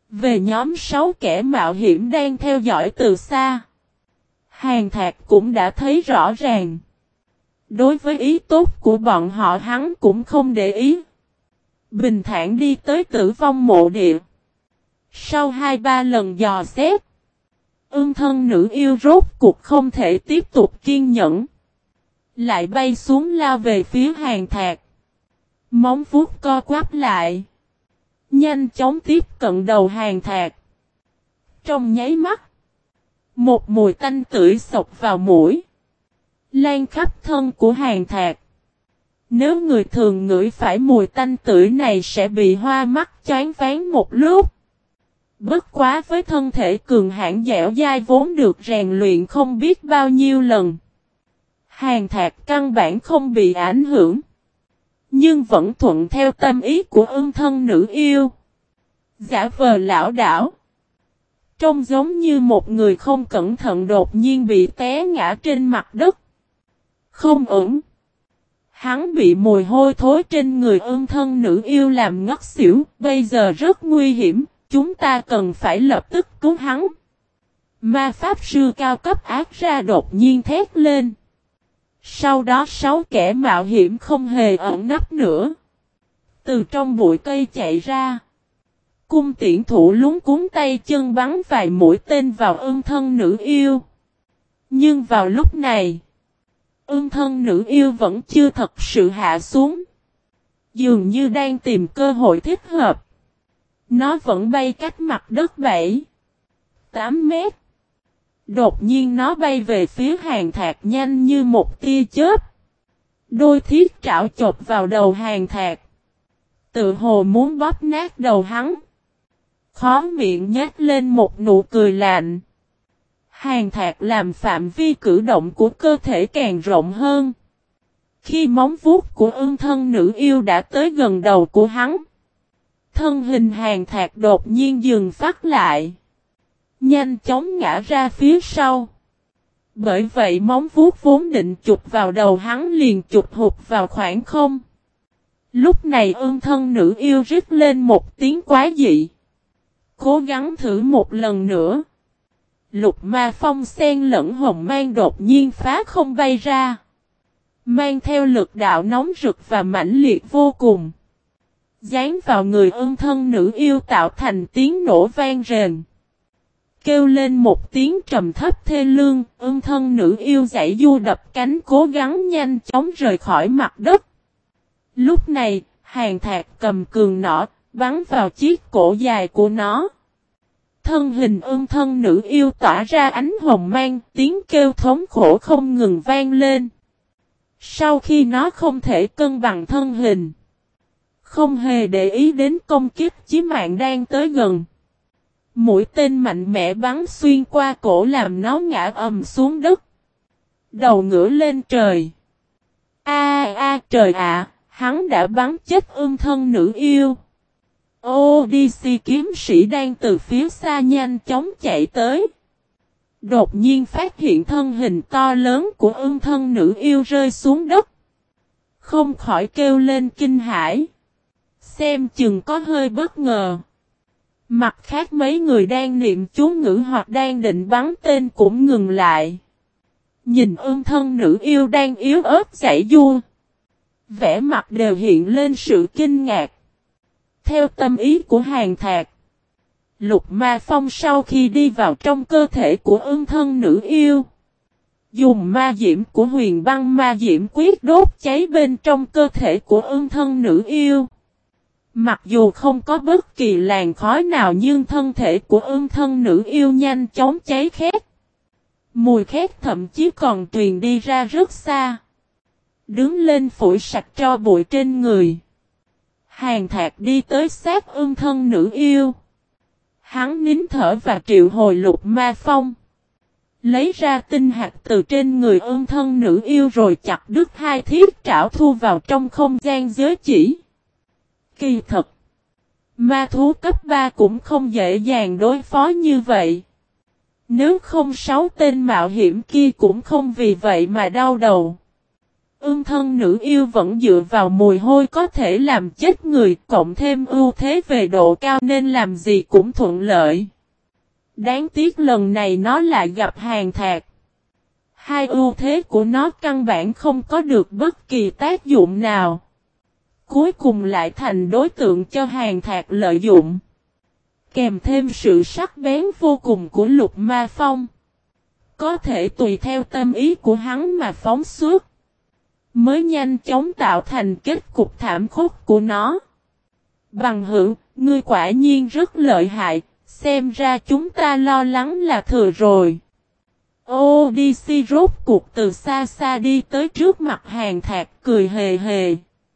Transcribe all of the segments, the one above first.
Về nhóm 6 kẻ mạo hiểm đang theo dõi từ xa, Hàn Thạc cũng đã thấy rõ ràng. Đối với ý tốt của bọn họ hắn cũng không để ý. Bình thản đi tới Tử Vong mộ địa. Sau 2-3 lần dò xét, Ưng thân nữ yêu rốt cuộc không thể tiếp tục kiên nhẫn. Lại bay xuống lao về phía Hàn Thạc. Móng vuốt co quắp lại. Nhanh chóng tiếp cận đầu Hàn Thạc. Trong nháy mắt, một mùi tanh tưởi xộc vào mũi, lan khắp thân của Hàn Thạc. Nếu người thường ngửi phải mùi tanh tưởi này sẽ bị hoa mắt choáng váng một lúc. Bất quá với thân thể cường hãn dẻo dai vốn được rèn luyện không biết bao nhiêu lần, Hàn Thạc căn bản không bị ảnh hưởng. Nhưng vẫn thuận theo tâm ý của ưng thân nữ yêu. Giả vờ lảo đảo. Trông giống như một người không cẩn thận đột nhiên bị té ngã trên mặt đất. Không ổn. Hắn bị mùi hôi thối trên người ưng thân nữ yêu làm ngất xỉu. Bây giờ rất nguy hiểm. Chúng ta cần phải lập tức cứu hắn. Ma pháp sư cao cấp ác ra đột nhiên thét lên. Sau đó 6 kẻ mạo hiểm không hề ẩn nấp nữa. Từ trong bụi cây chạy ra. Cung tiễn thủ lúng cuốn tay chân bắn vài mũi tên vào ưng thân nữ yêu. Nhưng vào lúc này, ưng thân nữ yêu vẫn chưa thật sự hạ xuống. Dường như đang tìm cơ hội thích hợp. Nó vẫn bay cách mặt đất 7-8 mét. Đột nhiên nó bay về phía Hàn Thạc nhanh như một tia chớp. Đôi thiết trảo chộp vào đầu Hàn Thạc. Tự hồ muốn bóp nát đầu hắn. Khó miệng nhếch lên một nụ cười lạnh. Hàn Thạc làm phạm vi cử động của cơ thể càng rộng hơn. Khi móng vuốt của ưng thân nữ yêu đã tới gần đầu của hắn, thân hình Hàn Thạc đột nhiên dừng phát lại. Nhanh chóng ngã ra phía sau. Bởi vậy móng vuốt vốn định chụp vào đầu hắn liền chụp hụt vào khoảng không. Lúc này ưng thân nữ yêu rít lên một tiếng quá dị. Cố gắng thử một lần nữa. Lục ma phong sen lẫn hồng mang đột nhiên phá không bay ra. Mang theo lực đạo nóng rực và mãnh liệt vô cùng. Dán vào người ưng thân nữ yêu tạo thành tiếng nổ vang rền. Kêu lên một tiếng trầm thấp thê lương, ưng thân nữ yêu giãy giụa đập cánh cố gắng nhanh chóng rời khỏi mặt đất. Lúc này, Hàn Thạc cầm cường nỏ, bắn vào chiếc cổ dài của nó. Thân hình ưng thân nữ yêu tỏa ra ánh hồng mang, tiếng kêu thống khổ không ngừng vang lên. Sau khi nó không thể cân bằng thân hình, không hề để ý đến công kích chí mạng đang tới gần. Mũi tên mạnh mẽ bắn xuyên qua cổ làm nó ngã ầm xuống đất. Đầu ngửa lên trời. Trời ạ, hắn đã bắn chết ưng thân nữ yêu. Odyssey kiếm sĩ đang từ phía xa nhanh chóng chạy tới. Đột nhiên phát hiện thân hình to lớn của ưng thân nữ yêu rơi xuống đất. Không khỏi kêu lên kinh hãi. Xem chừng có hơi bất ngờ. Mặt khác mấy người đang niệm chú ngữ hoặc đang định bắn tên cũng ngừng lại. Nhìn ưng thân nữ yêu đang yếu ớt giãy giụa. Vẻ mặt đều hiện lên sự kinh ngạc. Theo tâm ý của Hàn Thạc, Lục Ma Phong sau khi đi vào trong cơ thể của ưng thân nữ yêu, dùng ma diễm của Huyền Băng Ma Diễm quyết đốt cháy bên trong cơ thể của ưng thân nữ yêu. Mặc dù không có bất kỳ làn khói nào nhưng thân thể của ưng thân nữ yêu nhanh chóng cháy khét. Mùi khét thậm chí còn truyền đi ra rất xa. Đứng lên phủi sạch tro bụi trên người. Hàn Thạc đi tới sát ưng thân nữ yêu. Hắn nín thở và triệu hồi Lục Ma Phong. Lấy ra tinh hạt từ trên người ưng thân nữ yêu rồi chặt đứt hai thiết trảo thu vào trong không gian giới chỉ. Kỳ thật, ma thú cấp 3 cũng không dễ dàng đối phó như vậy. Nếu không 6 tên mạo hiểm kia cũng không vì vậy mà đau đầu. Ương thân nữ yêu vẫn dựa vào mùi hôi có thể làm chết người, cộng thêm ưu thế về độ cao nên làm gì cũng thuận lợi. Đáng tiếc lần này nó lại gặp Hàn Thạc. Hai ưu thế của nó căn bản không có được bất kỳ tác dụng nào. Cuối cùng lại thành đối tượng cho Hàn Thạc lợi dụng. Kèm thêm sự sắc bén vô cùng của Lục Ma Phong. Có thể tùy theo tâm ý của hắn mà phóng xuất. Mới nhanh chóng tạo thành kết cục thảm khốc của nó. Bằng hữu, ngươi quả nhiên rất lợi hại, xem ra chúng ta lo lắng là thừa rồi. Odyssey rốt cuộc từ xa xa đi tới trước mặt Hàn Thạc cười hề hề.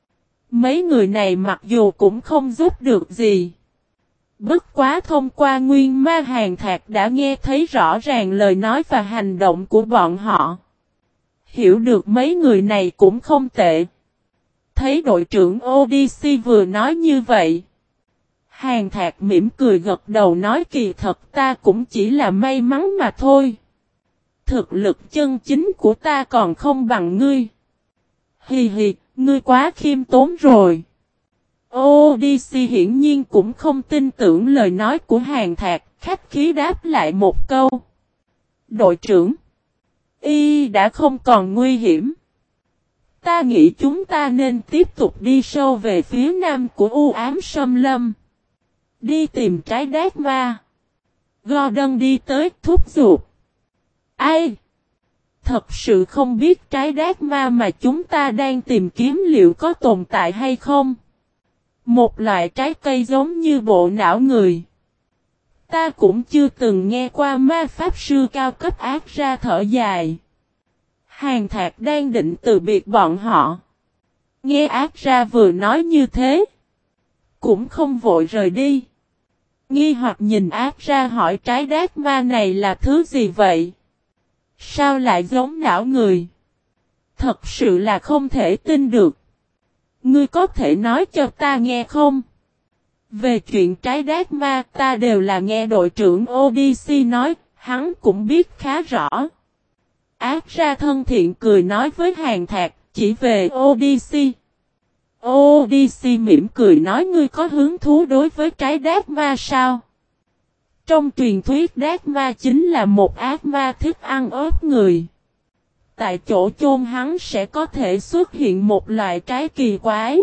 Mấy người này mặc dù cũng không giúp được gì. Bất quá thông qua nguyên ma Hàn Thạc đã nghe thấy rõ ràng lời nói và hành động của bọn họ. Hiểu được mấy người này cũng không tệ. Thấy đội trưởng Odyssey vừa nói như vậy. Hàn Thạc mỉm cười gật đầu nói kỳ thật ta cũng chỉ là may mắn mà thôi. Thực lực chân chính của ta còn không bằng ngươi. Hì hì, ngươi quá khiêm tốn rồi. Odyssey hiển nhiên cũng không tin tưởng lời nói của Hàn Thạc, khách khí đáp lại một câu. Đội trưởng, y đã không còn nguy hiểm. Ta nghĩ chúng ta nên tiếp tục đi sâu về phía nam của u ám xâm lâm. Đi tìm trái đát ma. Gordon đi tới thúc giục. Ai? Thật sự không biết trái đát ma mà chúng ta đang tìm kiếm liệu có tồn tại hay không? Một loại trái cây giống như bộ não người. Ta cũng chưa từng nghe qua ma pháp sư cao cấp ác ra thở dài. Hàn Thạc đang định từ biệt bọn họ. Nghe ác ra vừa nói như thế. Cũng không vội rời đi. Nghi hoặc nhìn ác ra hỏi trái đát ma này là thứ gì vậy? Sao lại giống não người? Thật sự là không thể tin được. Ngươi có thể nói cho ta nghe không? Về chuyện trái đát ma ta đều là nghe đội trưởng Odyssey nói, hắn cũng biết khá rõ. Ác ra thân thiện cười nói với Hàn Thạc, chỉ về Odyssey. Odyssey mỉm cười nói ngươi có hứng thú đối với trái đát ma sao? Trong truyền thuyết đát ma chính là một ác ma thích ăn ớt người. Tại chỗ chôn hắn sẽ có thể xuất hiện một loại trái kỳ quái.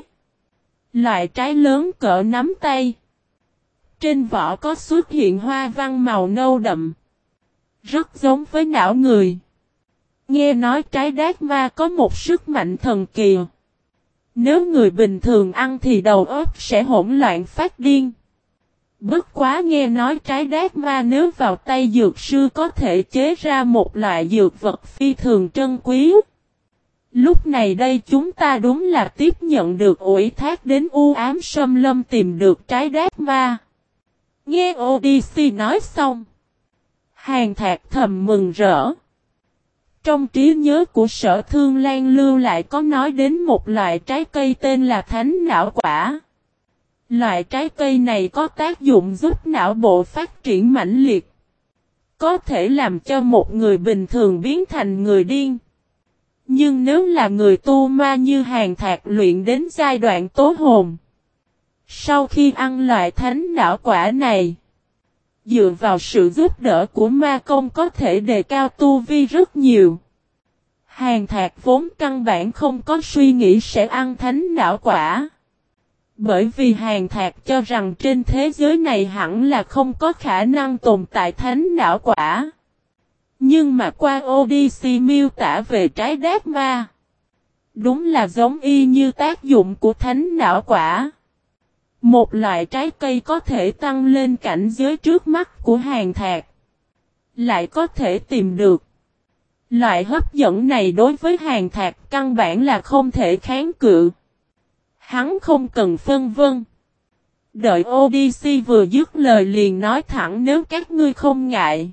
Loại trái lớn cỡ nắm tay. Trên vỏ có xuất hiện hoa văn màu nâu đậm. Rất giống với não người. Nghe nói trái đát ma có một sức mạnh thần kỳ. Nếu người bình thường ăn thì đầu óc sẽ hỗn loạn phát điên. Bất quá nghe nói trái đát ma nếu vào tay dược sư có thể chế ra một loại dược vật phi thường trân quý. Lúc này đây chúng ta đúng là tiếp nhận được ủy thác đến u ám xâm lâm tìm được trái đát ma. Nghe Odyssey nói xong. Hàn Thạc thầm mừng rỡ. Trong trí nhớ của Sở Thương Lan lưu lại có nói đến một loại trái cây tên là thánh não quả. Loại trái cây này có tác dụng giúp não bộ phát triển mãnh liệt. Có thể làm cho một người bình thường biến thành người điên. Nhưng nếu là người tu ma như Hàn Thạc luyện đến giai đoạn tố hồn. Sau khi ăn loại thánh não quả này. Dựa vào sự giúp đỡ của ma công có thể đề cao tu vi rất nhiều. Hàn Thạc vốn căn bản không có suy nghĩ sẽ ăn thánh não quả. Bởi vì Hàn Thạc cho rằng trên thế giới này hẳn là không có khả năng tồn tại thánh não quả. Nhưng mà qua Odyssey miêu tả về trái đát ma. Đúng là giống y như tác dụng của thánh não quả. Một loại trái cây có thể tăng lên cảnh giới trước mắt của Hàn Thạc. Lại có thể tìm được. Loại hấp dẫn này đối với Hàn Thạc căn bản là không thể kháng cự. Hắn không cần phân vân. Đợi Odyssey vừa dứt lời liền nói thẳng nếu các ngươi không ngại.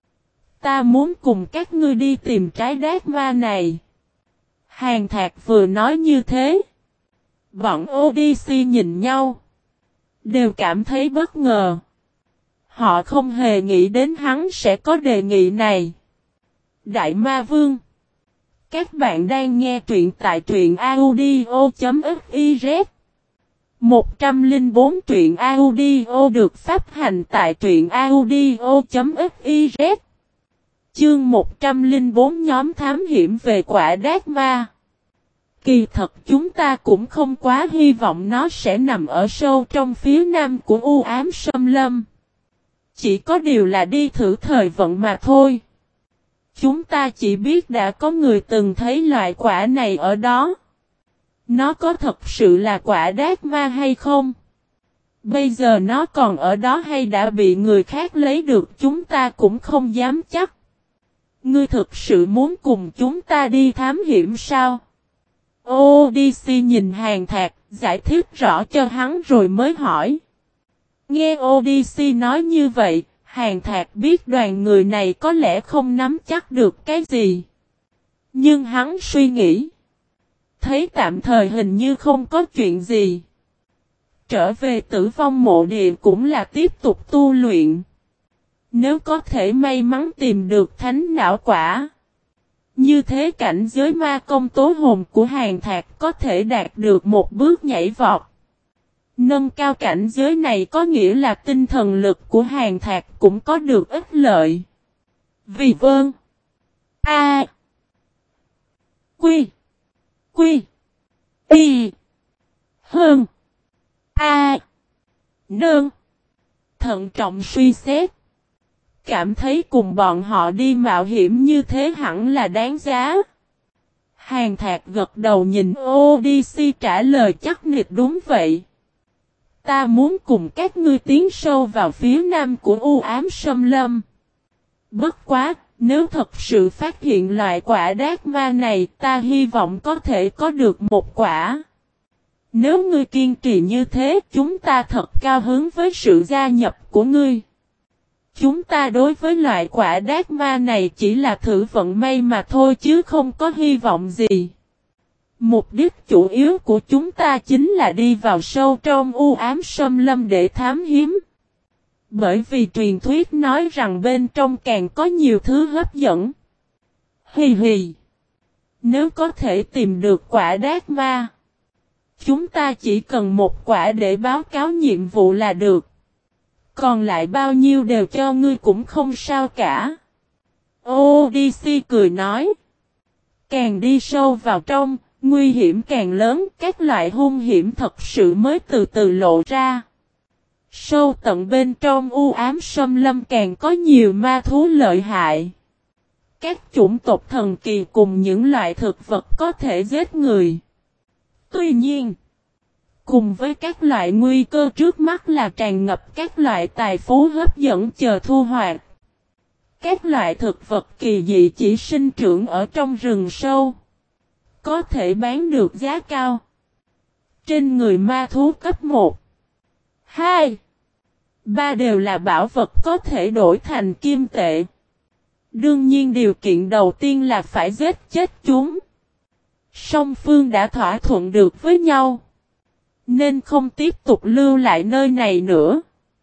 Ta muốn cùng các ngươi đi tìm trái đát ma này. Hàn Thạc vừa nói như thế. Bọn Odyssey nhìn nhau. Đều cảm thấy bất ngờ. Họ không hề nghĩ đến hắn sẽ có đề nghị này. Đại Ma Vương. Các bạn đang nghe truyện tại truyện audio.fiz. 104 truyện audio được phát hành tại truyện audio.fiz. Chương 104 nhóm thám hiểm về quả đát ma. Kỳ thật chúng ta cũng không quá hy vọng nó sẽ nằm ở sâu trong phía nam của u ám xâm lâm. Chỉ có điều là đi thử thời vận mà thôi. Chúng ta chỉ biết đã có người từng thấy loại quả này ở đó. Nó có thật sự là quả đát ma hay không? Bây giờ nó còn ở đó hay đã bị người khác lấy được chúng ta cũng không dám chắc. Ngươi thực sự muốn cùng chúng ta đi thám hiểm sao? Odyssey nhìn Hàn Thạc, giải thích rõ cho hắn rồi mới hỏi. Nghe Odyssey nói như vậy, Hàn Thạc biết đoàn người này có lẽ không nắm chắc được cái gì. Nhưng hắn suy nghĩ. Thấy tạm thời hình như không có chuyện gì. Trở về Tử Vong Mộ Địa cũng là tiếp tục tu luyện. Nếu có thể may mắn tìm được thánh não quả. Như thế cảnh giới ma công tố hồn của Hàn Thạc có thể đạt được một bước nhảy vọt. Nâng cao cảnh giới này có nghĩa là tinh thần lực của Hàn Thạc cũng có được ích lợi. Vì vâng. A. Quy. Quy. Y. Hơn. A. Nương. Thận trọng suy xét. Cảm thấy cùng bọn họ đi mạo hiểm như thế hẳn là đáng giá. Hàn Thạc gật đầu nhìn Odyssey trả lời chắc nịch đúng vậy. Ta muốn cùng các ngươi tiến sâu vào phía nam của u ám xâm lâm. Bất quá, nếu thật sự phát hiện loại quả đát ma này ta hy vọng có thể có được một quả. Nếu ngươi kiên trì như thế chúng ta thật cao hứng với sự gia nhập của ngươi. Chúng ta đối với loại quả đát ma này chỉ là thử vận may mà thôi chứ không có hy vọng gì. Mục đích chủ yếu của chúng ta chính là đi vào sâu trong u ám xâm lâm để thám hiểm. Bởi vì truyền thuyết nói rằng bên trong càng có nhiều thứ hấp dẫn. Hì hì. Nếu có thể tìm được quả đát ma, chúng ta chỉ cần một quả để báo cáo nhiệm vụ là được. Còn lại bao nhiêu đều cho ngươi cũng không sao cả. Odyssey cười nói. Càng đi sâu vào trong, nguy hiểm càng lớn, các loại hung hiểm thật sự mới từ từ lộ ra. Sâu tận bên trong u ám xâm lâm càng có nhiều ma thú lợi hại. Các chủng tộc thần kỳ cùng những loại thực vật có thể giết người. Tuy nhiên, cùng với các loại nguy cơ trước mắt là tràn ngập các loại tài phú hấp dẫn chờ thu hoạch. Các loại thực vật kỳ dị chỉ sinh trưởng ở trong rừng sâu. Có thể bán được giá cao. Trên người ma thú cấp 1, 2, 3 đều là bảo vật có thể đổi thành kim tệ. Đương nhiên điều kiện đầu tiên là phải giết chết chúng. Song phương đã thỏa thuận được với nhau. Nên không tiếp tục lưu lại nơi này nữa.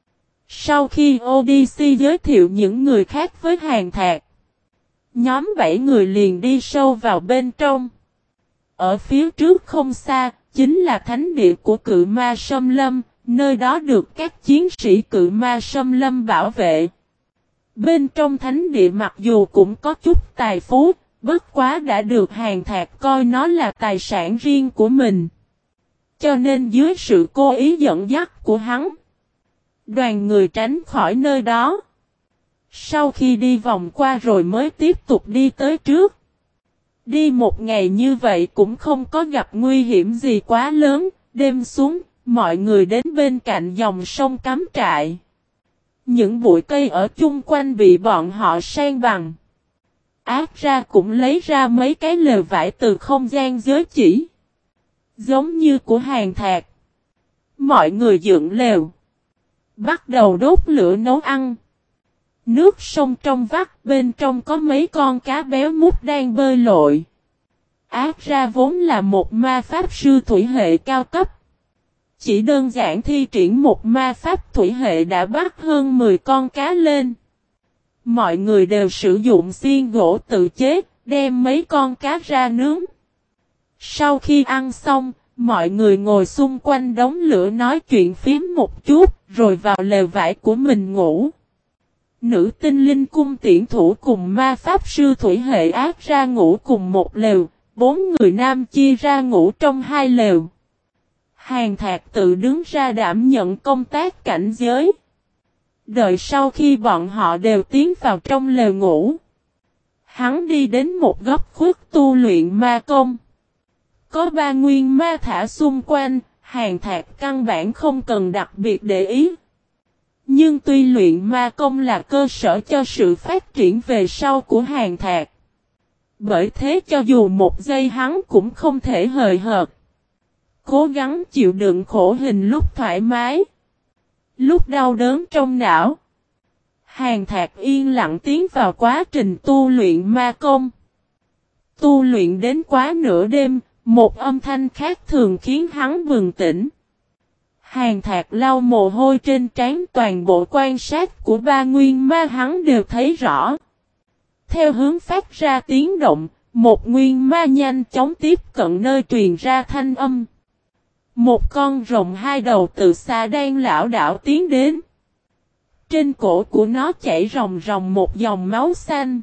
Sau khi Odyssey giới thiệu những người khác với Hàn Thạc, nhóm 7 người liền đi sâu vào bên trong. Ở phía trước không xa, chính là thánh địa của cự ma Sâm Lâm, nơi đó được các chiến sĩ cự ma Sâm Lâm bảo vệ. Bên trong thánh địa mặc dù cũng có chút tài phú, bất quá đã được Hàn Thạc coi nó là tài sản riêng của mình. Cho nên dưới sự cố ý dẫn dắt của hắn, đoàn người tránh khỏi nơi đó. Sau khi đi vòng qua rồi mới tiếp tục đi tới trước. Đi một ngày như vậy cũng không có gặp nguy hiểm gì quá lớn. Đêm xuống, mọi người đến bên cạnh dòng sông cắm trại. Những bụi cây ở chung quanh bị bọn họ san bằng. Ác ra cũng lấy ra mấy cái lều vải từ không gian giới chỉ. Giống như của Hàn Thạc. Mọi người dựng lều. Bắt đầu đốt lửa nấu ăn. Nước sông trong vắt bên trong có mấy con cá béo mút đang bơi lội. Ác ra vốn là một ma pháp sư thủy hệ cao cấp. Chỉ đơn giản thi triển một ma pháp thủy hệ đã bắt hơn 10 con cá lên. Mọi người đều sử dụng xiên gỗ tự chế, đem mấy con cá ra nướng. Sau khi ăn xong, mọi người ngồi xung quanh đống lửa nói chuyện phím một chút, rồi vào lều vải của mình ngủ. Nữ tinh linh cung tiễn thủ cùng ma pháp sư thủy hệ ác ra ngủ cùng một lều, 4 người nam chia ra ngủ trong 2 lều. Hàn Thạc tự đứng ra đảm nhận công tác cảnh giới. Đợi sau khi bọn họ đều tiến vào trong lều ngủ, hắn đi đến một góc khuất tu luyện ma công. Có 3 nguyên ma thả xung quanh, Hàn Thạc căn bản không cần đặc biệt để ý. Nhưng tuy luyện ma công là cơ sở cho sự phát triển về sau của Hàn Thạc. Bởi thế cho dù một giây hắn cũng không thể hời hợt. Cố gắng chịu đựng khổ hình lúc thoải mái, lúc đau đớn trong não. Hàn Thạc yên lặng tiến vào quá trình tu luyện ma công. Tu luyện đến quá nửa đêm, một âm thanh khác thường khiến hắn bừng tỉnh. Hàn Thạc lau mồ hôi trên trán, toàn bộ quan sát của 3 nguyên ma hắn đều thấy rõ. Theo hướng phát ra tiếng động, một nguyên ma nhanh chóng tiếp cận nơi truyền ra thanh âm. Một con rồng 2 đầu từ xa đang lảo đảo tiến đến. Trên cổ của nó chảy ròng ròng một dòng máu xanh.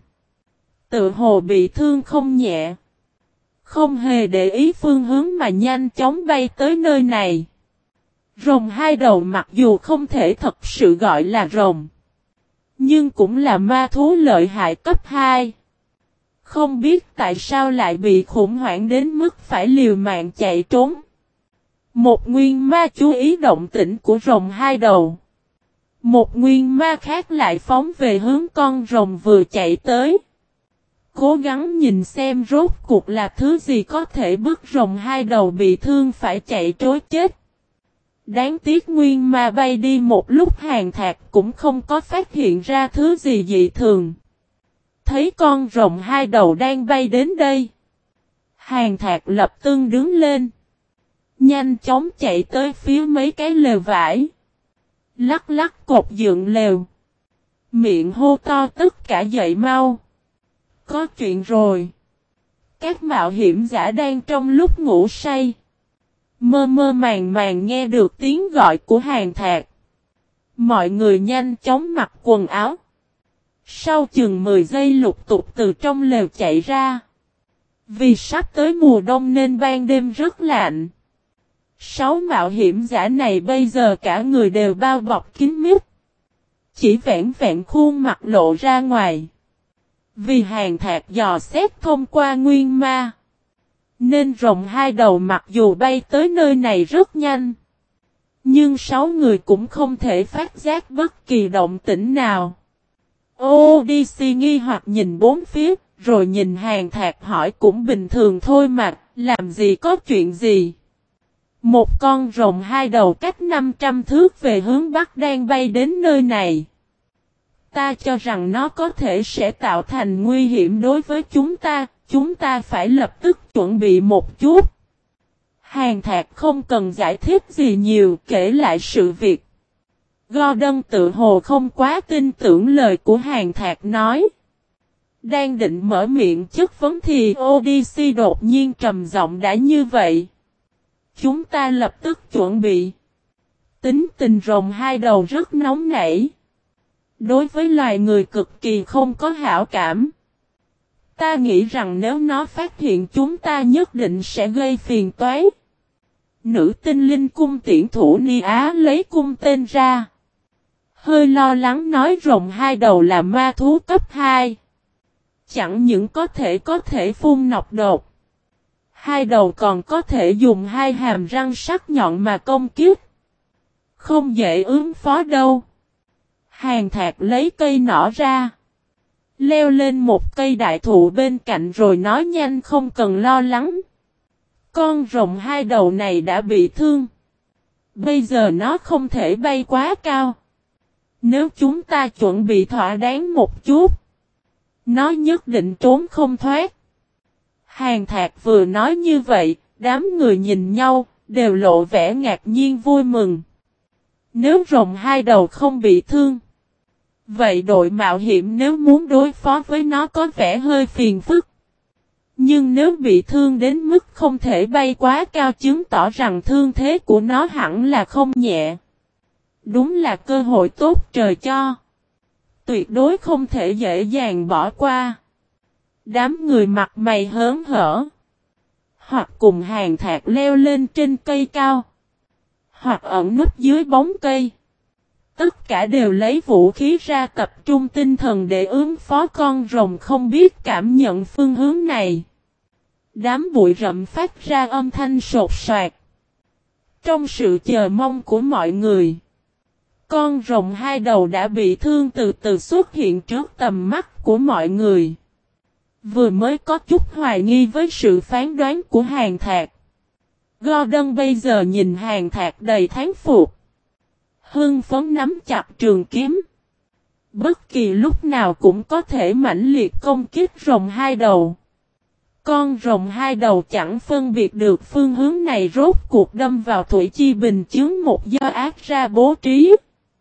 Tự hồ bị thương không nhẹ. Không hề để ý phương hướng mà nhanh chóng bay tới nơi này. Rồng 2 đầu mặc dù không thể thật sự gọi là rồng, nhưng cũng là ma thú lợi hại cấp 2. Không biết tại sao lại bị khủng hoảng đến mức phải liều mạng chạy trốn. Một nguyên ma chú ý động tĩnh của rồng 2 đầu. Một nguyên ma khác lại phóng về hướng con rồng vừa chạy tới. Cố gắng nhìn xem rốt cuộc là thứ gì có thể bức rồng 2 đầu bị thương phải chạy trối chết. Đáng tiếc nguyên ma bay đi một lúc, Hàn Thạc cũng không có phát hiện ra thứ gì dị thường. Thấy con rồng 2 đầu đang bay đến đây, Hàn Thạc lập tức đứng lên, nhanh chóng chạy tới phía mấy cái lều vải, lắc lắc cột dựng lều, miệng hô to tất cả dậy mau. Có chuyện rồi. Các mạo hiểm giả đang trong lúc ngủ say, mơ mơ màng màng nghe được tiếng gọi của Hàn Thạc. Mọi người nhanh chóng mặc quần áo. Sau chừng 10 giây lục tục từ trong lều chạy ra. Vì sắp tới mùa đông nên ban đêm rất lạnh. 6 mạo hiểm giả này bây giờ cả người đều bao bọc kín mít. Chỉ vẹn vẹn khuôn mặt lộ ra ngoài. Vì Hàn Thạc dò xét thông qua nguyên ma, nên rồng 2 đầu mặc dù bay tới nơi này rất nhanh, nhưng 6 người cũng không thể phát giác bất kỳ động tĩnh nào. Odyssey nghi hoặc nhìn bốn phía, rồi nhìn Hàn Thạc hỏi cũng bình thường thôi mà, làm gì có chuyện gì. Một con rồng 2 đầu cách 500 thước về hướng bắc đang bay đến nơi này. Ta cho rằng nó có thể sẽ tạo thành nguy hiểm đối với chúng ta phải lập tức chuẩn bị một chút. Hàn Thạc không cần giải thích gì nhiều, kể lại sự việc. Gordon tự hồ không quá tin tưởng lời của Hàn Thạc nói. Đang định mở miệng chất vấn thì Odyssey đột nhiên trầm giọng đã như vậy. Chúng ta lập tức chuẩn bị. Tính tình rồng 2 đầu rất nóng nảy. Đối với loài người cực kỳ không có hảo cảm. Ta nghĩ rằng nếu nó phát hiện chúng ta nhất định sẽ gây phiền toái. Nữ tinh linh cung tiễn thủ Ni Á lấy cung tên ra. Hơi lo lắng nói rồng 2 đầu là ma thú cấp 2. Chẳng những có thể phun nọc độc. 2 đầu còn có thể dùng 2 hàm răng sắc nhọn mà công kích. Không dễ ứng phó đâu. Hàn Thạc lấy cây nỏ ra. Leo lên một cây đại thụ bên cạnh rồi nói nhanh không cần lo lắng. Con rồng 2 đầu này đã bị thương. Bây giờ nó không thể bay quá cao. Nếu chúng ta chuẩn bị thỏa đáng một chút, nó nhất định trốn không thoát. Hàn Thạc vừa nói như vậy, đám người nhìn nhau, đều lộ vẻ ngạc nhiên vui mừng. Nếu rồng 2 đầu không bị thương, vậy đội mạo hiểm nếu muốn đối phó với nó có vẻ hơi phiền phức. Nhưng nếu bị thương đến mức không thể bay quá cao chứng tỏ rằng thương thế của nó hẳn là không nhẹ. Đúng là cơ hội tốt trời cho. Tuyệt đối không thể dễ dàng bỏ qua. Đám người mặt mày hớn hở. Hoặc cùng Hàn Thạc leo lên trên cây cao. Hoặc ẩn núp dưới bóng cây. Tất cả đều lấy vũ khí ra tập trung tinh thần để ứng phó con rồng không biết cảm nhận phương hướng này. Đám bụi rậm phát ra âm thanh sột soạt. Trong sự chờ mong của mọi người, con rồng hai đầu đã bị thương từ từ xuất hiện trước tầm mắt của mọi người. Vừa mới có chút hoài nghi với sự phán đoán của Hàn Thạc. Gordon bây giờ nhìn Hàn Thạc đầy thán phục. Hưng phấn nắm chặt trường kiếm. Bất kỳ lúc nào cũng có thể mãnh liệt công kích rồng hai đầu. Con rồng hai đầu chẳng phân biệt được phương hướng này rốt cuộc đâm vào thủy chi bình chướng một do ác ra bố trí.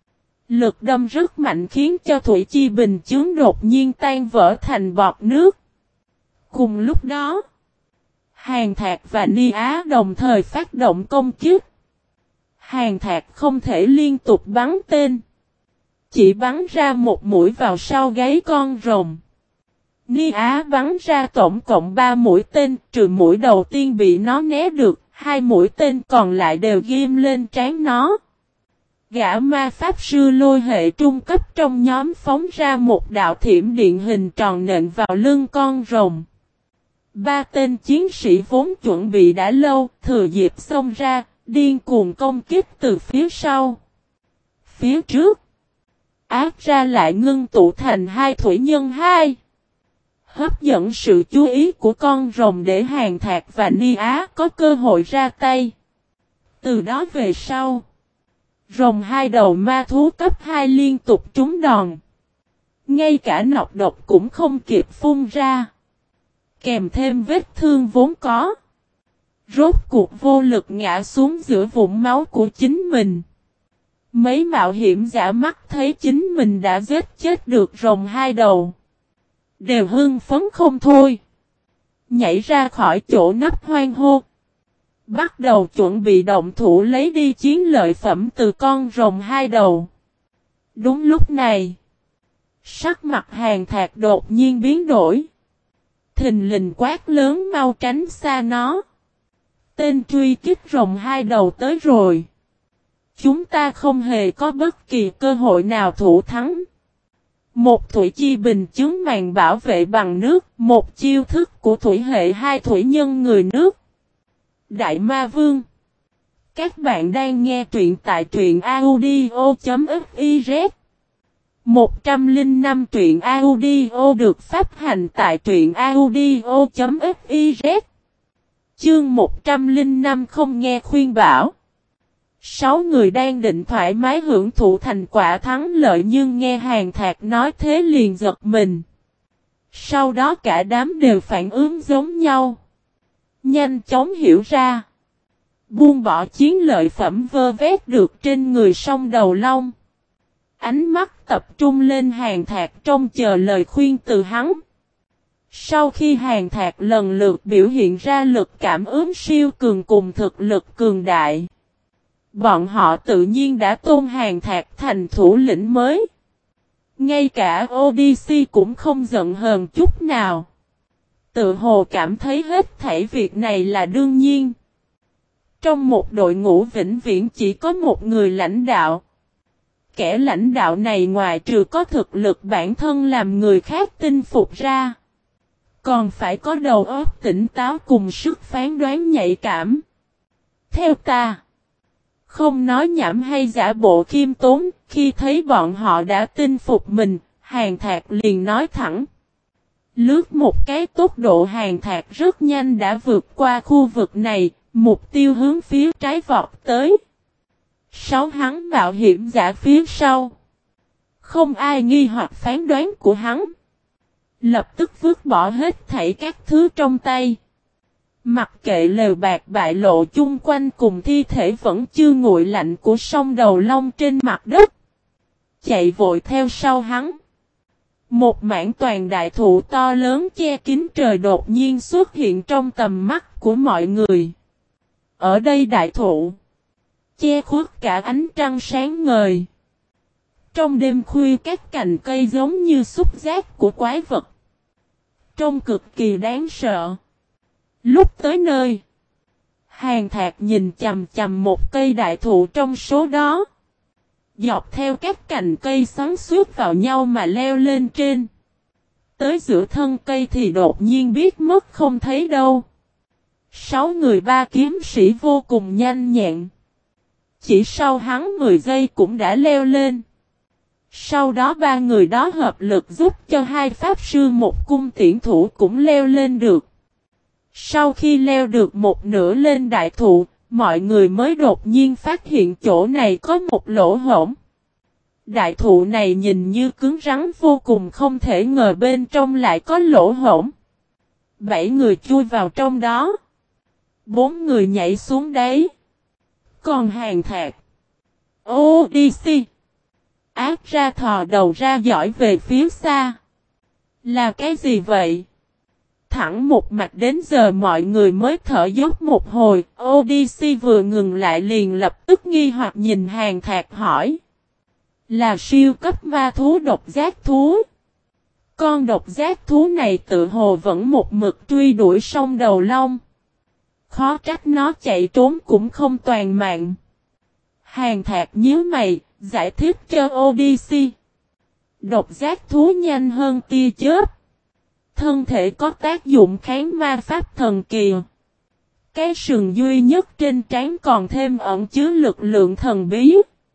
Lực đâm rất mạnh khiến cho thủy chi bình chướng đột nhiên tan vỡ thành bọt nước. Cùng lúc đó, Hàn Thạc và Ni Á đồng thời phát động công kích. Hàn Thạc không thể liên tục bắn tên. Chỉ bắn ra một mũi vào sau gáy con rồng. Ni Á bắn ra tổng cộng 3 mũi tên, trừ mũi đầu tiên bị nó né được, 2 mũi tên còn lại đều ghim lên trán nó. Gã ma pháp sư lôi hệ trung cấp trong nhóm phóng ra một đạo thiểm điện hình tròn nện vào lưng con rồng. 3 tên chiến sĩ vốn chuẩn bị đã lâu, thừa dịp xông ra, điên cuồng công kích từ phía sau. Phía trước, ác ra lại ngưng tụ thành 2 thủy nhân 2. Hấp dẫn sự chú ý của con rồng để Hàn Thạc và Ni Á có cơ hội ra tay. Từ đó về sau, rồng hai đầu ma thú cấp 2 liên tục trúng đòn. Ngay cả nọc độc cũng không kịp phun ra. Kèm thêm vết thương vốn có. Rốt cuộc vô lực ngã xuống giữa vũng máu của chính mình. Mấy mạo hiểm giả mắt thấy chính mình đã giết chết được rồng hai đầu. Đều hưng phấn không thôi. Nhảy ra khỏi chỗ nấp hoang hô. Bắt đầu chuẩn bị động thủ lấy đi chiến lợi phẩm từ con rồng hai đầu. Đúng lúc này, sắc mặt Hàn Thạc đột nhiên biến đổi. Thình lình quát lớn mau tránh xa nó. Tên truy kích rồng hai đầu tới rồi. Chúng ta không hề có bất kỳ cơ hội nào thủ thắng. Một thủy chi bình chướng màn bảo vệ bằng nước, một chiêu thức của thủy hệ 2 thủy nhân người nước. Đại Ma Vương. Các bạn đang nghe truyện tại truyện audio.fiz. 105 truyện audio được phát hành tại truyện audio.fiz. Chương 105 không nghe khuyên bảo. 6 người đang định thoải mái hưởng thụ thành quả thắng lợi nhưng nghe Hàn Thạc nói thế liền giật mình. Sau đó cả đám đều phản ứng giống nhau. Nhanh chóng hiểu ra. Buông bỏ chiến lợi phẩm vơ vét được trên người song đầu long. Ánh mắt tập trung lên Hàn Thạc trông chờ lời khuyên từ hắn. Sau khi Hàn Thạc lần lượt biểu hiện ra lực cảm ứng siêu cường cùng thực lực cường đại, bọn họ tự nhiên đã tôn Hàn Thạc thành thủ lĩnh mới. Ngay cả Odyssey cũng không giận hờn chút nào. Tự hồ cảm thấy hết thảy việc này là đương nhiên. Trong một đội ngũ vĩnh viễn chỉ có một người lãnh đạo. Kẻ lãnh đạo này ngoài trừ có thực lực bản thân làm người khác tin phục ra, còn phải có đầu óc tỉnh táo cùng sức phán đoán nhạy cảm. Theo ta, không nói nhảm hay giả bộ khiêm tốn, khi thấy bọn họ đã tin phục mình, Hàn Thạc liền nói thẳng. Lướt một cái tốc độ Hàn Thạc rất nhanh đã vượt qua khu vực này, mục tiêu hướng phía trái vọt tới. 6 hắn mạo hiểm giả phía sau. Không ai nghi hoặc phán đoán của hắn. Lập tức vứt bỏ hết thảy các thứ trong tay. Mặc kệ lều bạc bại lộ chung quanh cùng thi thể vẫn chưa nguội lạnh của sông đầu long trên mặt đất. Chạy vội theo sau hắn. Một mảng toàn đại thụ to lớn che kín trời đột nhiên xuất hiện trong tầm mắt của mọi người. Ở đây đại thụ che khuất cả ánh trăng sáng ngời. Trong đêm khuya các cành cây giống như xúc giác của quái vật. Trông cực kỳ đáng sợ. Lúc tới nơi, Hàn Thạc nhìn chằm chằm một cây đại thụ trong số đó. Dọc theo các cành cây xoắn xuýt vào nhau mà leo lên trên. Tới giữa thân cây thì đột nhiên biết mất không thấy đâu. 6 người 3 kiếm sĩ vô cùng nhanh nhẹn. Chỉ sau hắn 10 giây cũng đã leo lên. Sau đó 3 người đó hợp lực giúp cho 2 pháp sư một cung tiễn thủ cũng leo lên được. Sau khi leo được một nửa lên đại thụ, mọi người mới đột nhiên phát hiện chỗ này có một lỗ hổng. Đại thụ này nhìn như cứng rắn vô cùng, không thể ngờ bên trong lại có lỗ hổng. 7 người chui vào trong đó. 4 người nhảy xuống đấy. Còn Hàn Thạc, Odyssey, Ác ra thò đầu ra dõi về phía xa. Là cái gì vậy? Thẳng một mạch đến giờ mọi người mới thở dốc một hồi. Odyssey vừa ngừng lại liền lập tức nghi hoặc nhìn Hàn Thạc hỏi. Là siêu cấp ma thú độc giác thú. Con độc giác thú này tự hồ vẫn một mực truy đuổi sông Đầu Long. Khó trách nó chạy trốn cũng không toàn mạng. Hàn Thạc nhíu mày, giải thích cho Odyssey. Độc giác thú nhanh hơn tia chớp. Thân thể có tác dụng kháng ma pháp thần kỳ. Cái sừng duy nhất trên trán còn thêm ẩn chứa lực lượng thần bí.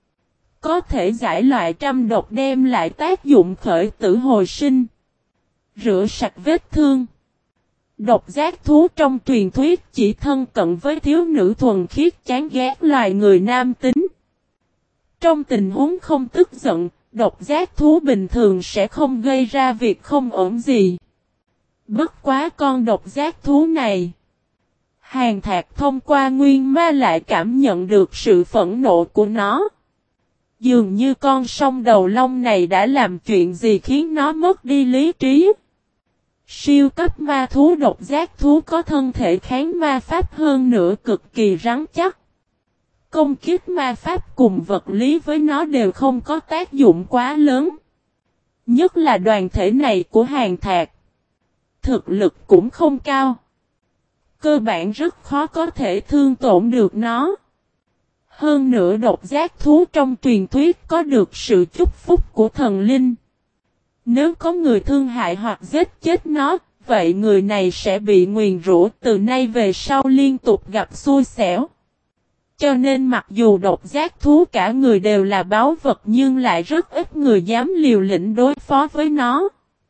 Có thể giải loại trăm độc, đem lại tác dụng khởi tử hồi sinh. Rửa sạch vết thương. Độc giác thú trong truyền thuyết chỉ thân cận với thiếu nữ thuần khiết, chán ghét loài người nam tính. Trong tình huống không tức giận, độc giác thú bình thường sẽ không gây ra việc không ổn gì. Bất quá con độc giác thú này, Hàn Thạc thông qua nguyên ma lại cảm nhận được sự phẫn nộ của nó. Dường như con sông Đầu Long này đã làm chuyện gì khiến nó mất đi lý trí. Siêu cấp ma thú độc giác thú có thân thể kháng ma pháp hơn nữa cực kỳ rắn chắc. Công kích ma pháp cùng vật lý với nó đều không có tác dụng quá lớn. Nhất là đoàn thể này của Hàn Thạc. Thực lực cũng không cao. Cơ bản rất khó có thể thương tổn được nó. Hơn nữa độc giác thú trong truyền thuyết có được sự chúc phúc của thần linh. Nếu có người thương hại hoặc giết chết nó, vậy người này sẽ bị nguyền rủa, từ nay về sau liên tục gặp xui xẻo. Cho nên mặc dù độc giác thú cả người đều là báu vật nhưng lại rất ít người dám liều lĩnh đối phó với nó.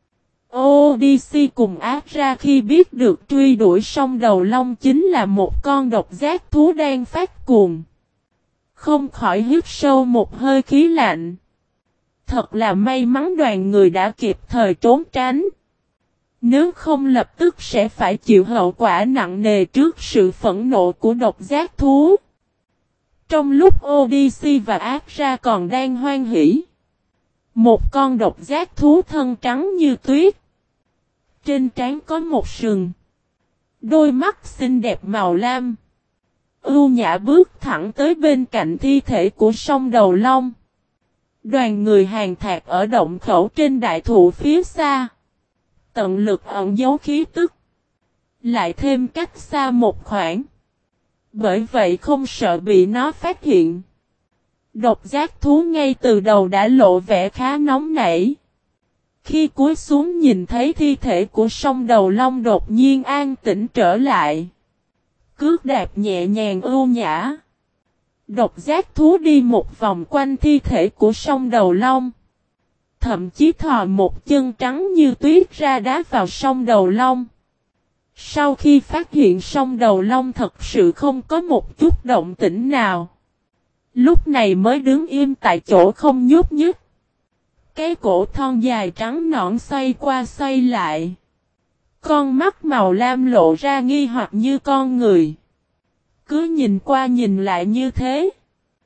Odyssey cùng Ác ra khi biết được truy đuổi sông Đầu Long chính là một con độc giác thú đang phát cuồng. Không khỏi hít sâu một hơi khí lạnh. Thật là may mắn đoàn người đã kịp thời trốn tránh. Nếu không lập tức sẽ phải chịu hậu quả nặng nề trước sự phẫn nộ của độc giác thú. Trong lúc Odyssey và Ác ra còn đang hoan hỉ, một con độc giác thú thân trắng như tuyết. Trên trán có một sừng. Đôi mắt xinh đẹp màu lam. Ưu nhã bước thẳng tới bên cạnh thi thể của sông Đầu Long. Đoàn người Hàn Thạc ở động khẩu trên đại thụ phía xa. Tận lực ẩn giấu khí tức. Lại thêm cách xa một khoảng. Bởi vậy không sợ bị nó phát hiện. Độc giác thú ngay từ đầu đã lộ vẻ khá nóng nảy. Khi cúi xuống nhìn thấy thi thể của sông Đầu Long đột nhiên an tĩnh trở lại. Cước đạp nhẹ nhàng ưu nhã. Độc giác thú đi một vòng quanh thi thể của sông Đầu Long. Thậm chí thò một chân trắng như tuyết ra đá vào sông Đầu Long. Sau khi phát hiện sông Đầu Long thật sự không có một chút động tĩnh nào. Lúc này mới đứng im tại chỗ không nhúc nhích. Cái cổ thon dài trắng nõn xoay qua xoay lại. Con mắt màu lam lộ ra nghi hoặc như con người. Cứ nhìn qua nhìn lại như thế.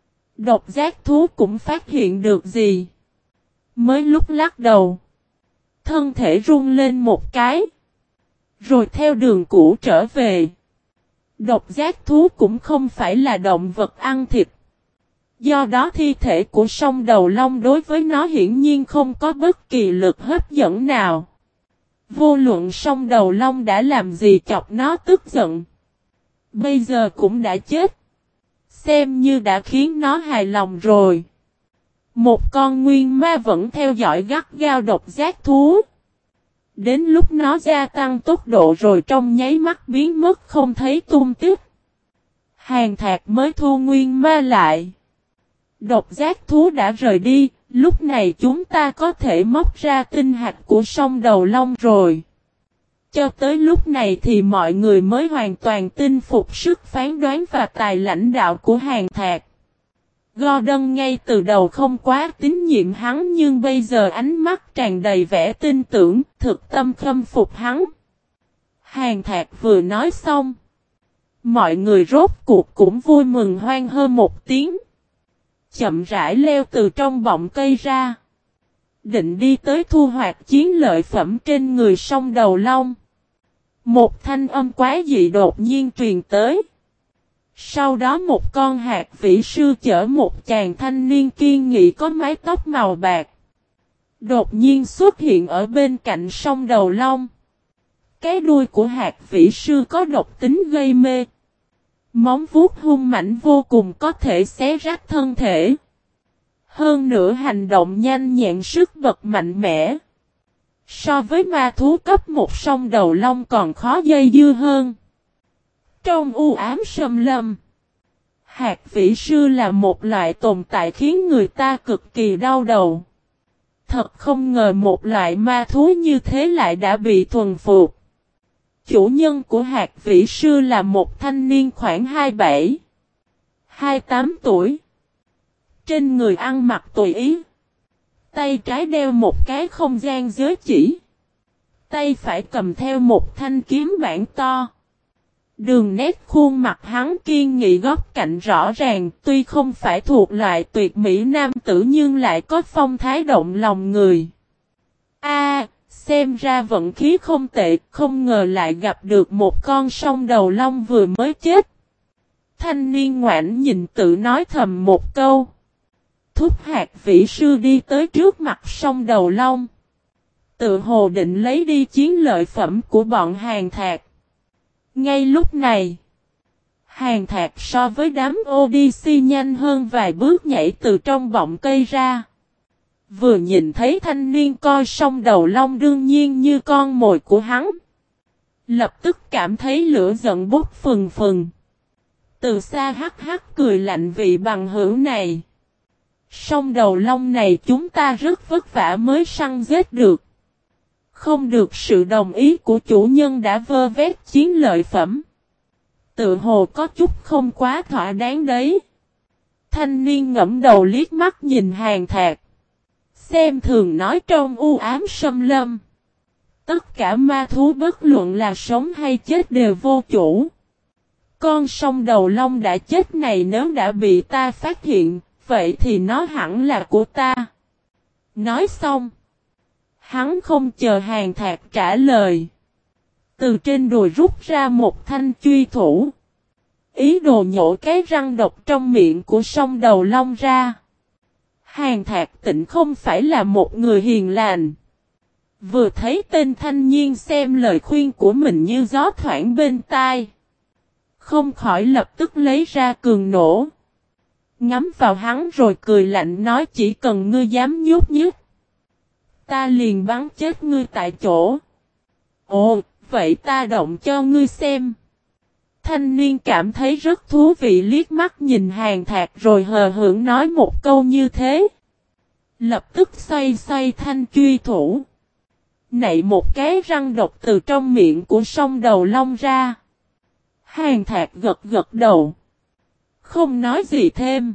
Độc giác thú cũng phát hiện được gì. Mới lúc lắc đầu. thân thể rung lên một cái. Rồi theo đường cũ trở về. Độc giác thú cũng không phải là động vật ăn thịt. Do đó thi thể của sông Đầu Long đối với nó hiển nhiên không có bất kỳ lực hấp dẫn nào. Vô luận sông Đầu Long đã làm gì chọc nó tức giận. Bây giờ cũng đã chết. Xem như đã khiến nó hài lòng rồi. Một con nguyên ma vẫn theo dõi gắt gao độc giác thú. Đến lúc nó gia tăng tốc độ rồi trong nháy mắt biến mất không thấy tung tích. Hàn Thạc mới thu nguyên ma lại. Độc giác thú đã rời đi, lúc này chúng ta có thể móc ra tinh hạch của sông Đầu Long rồi. Cho tới lúc này thì mọi người mới hoàn toàn tin phục sức phán đoán và tài lãnh đạo của Hàn Thạc. Gordon ngay từ đầu không quá tín nhiệm hắn nhưng bây giờ ánh mắt tràn đầy vẻ tin tưởng, thực tâm khâm phục hắn. Hàn Thạc vừa nói xong. Mọi người rốt cuộc cũng vui mừng hoan hô một tiếng. Chậm rãi leo từ trong bọng cây ra. Định đi tới thu hoạch chiến lợi phẩm trên người sông Đầu Long. Một thanh âm quá dị đột nhiên truyền tới. Sau đó một con hạt vĩ sư chở một chàng thanh niên kiên nghị có mái tóc màu bạc. Đột nhiên xuất hiện ở bên cạnh sông Đầu Long. Cái đuôi của hạt vĩ sư có độc tính gây mê. Móng vuốt hung mãnh vô cùng có thể xé rách thân thể. Hơn nữa hành động nhanh nhẹn sức bật mạnh mẽ. So với ma thú cấp một sông Đầu Long còn khó dây dưa hơn. Trong u ám sâm lâm, hạt vĩ sư là một loại tồn tại khiến người ta cực kỳ đau đầu. Thật không ngờ một loại ma thú như thế lại đã bị thuần phục. Chủ nhân của hạt vĩ sư là một thanh niên khoảng 27, 28 tuổi. Trên người ăn mặc tùy ý. Tay trái đeo một cái không gian giới chỉ. Tay phải cầm theo một thanh kiếm bản to. Đường nét khuôn mặt hắn kiên nghị góc cạnh rõ ràng, tuy không phải thuộc loại tuyệt mỹ nam tử nhưng lại có phong thái động lòng người. Xem ra vận khí không tệ, không ngờ lại gặp được một con sông Đầu Long vừa mới chết. Thanh niên ngoãn nhìn tự nói thầm một câu. Thúc hạt vĩ sư đi tới trước mặt sông Đầu Long. Tự hồ định lấy đi chiến lợi phẩm của bọn Hàn Thạc. Ngay lúc này, Hàn Thạc so với đám Odyssey nhanh hơn vài bước nhảy từ trong bọng cây ra. Vừa nhìn thấy thanh niên coi sông Đầu Long đương nhiên như con mồi của hắn. Lập tức cảm thấy lửa giận bốc phừng phừng. Từ xa hắc hắc cười lạnh vị bằng hữu này. Sông Đầu Long này chúng ta rất vất vả mới săn giết được. Không được sự đồng ý của chủ nhân đã vơ vét chiến lợi phẩm. Tự hồ có chút không quá thỏa đáng đấy. Thanh niên ngẫm đầu liếc mắt nhìn Hàn Thạc. Xem thường nói trong u ám sâm lâm. Tất cả ma thú bất luận là sống hay chết đều vô chủ. Con sông Đầu Long đã chết này nếu đã bị ta phát hiện, vậy thì nó hẳn là của ta. Nói xong. Hắn không chờ Hàn Thạc trả lời. Từ trên đùi rút ra một thanh truy thủ. Ý đồ nhổ cái răng độc trong miệng của sông Đầu Long ra. Hàn Thạc Tịnh không phải là một người hiền lành. Vừa thấy tên thanh niên xem lời khuyên của mình như gió thoảng bên tai. Không khỏi lập tức lấy ra cường nổ. Ngắm vào hắn rồi cười lạnh nói chỉ cần ngươi dám nhúc nhích. Ta liền bắn chết ngươi tại chỗ. Ồ, vậy ta động cho ngươi xem. Thanh niên cảm thấy rất thú vị liếc mắt nhìn Hàn Thạc rồi hờ hững nói một câu như thế. Lập tức xoay xoay thanh truy thủ. Nạy một cái răng độc từ trong miệng của sông Đầu Long ra. Hàn Thạc gật gật đầu. Không nói gì thêm.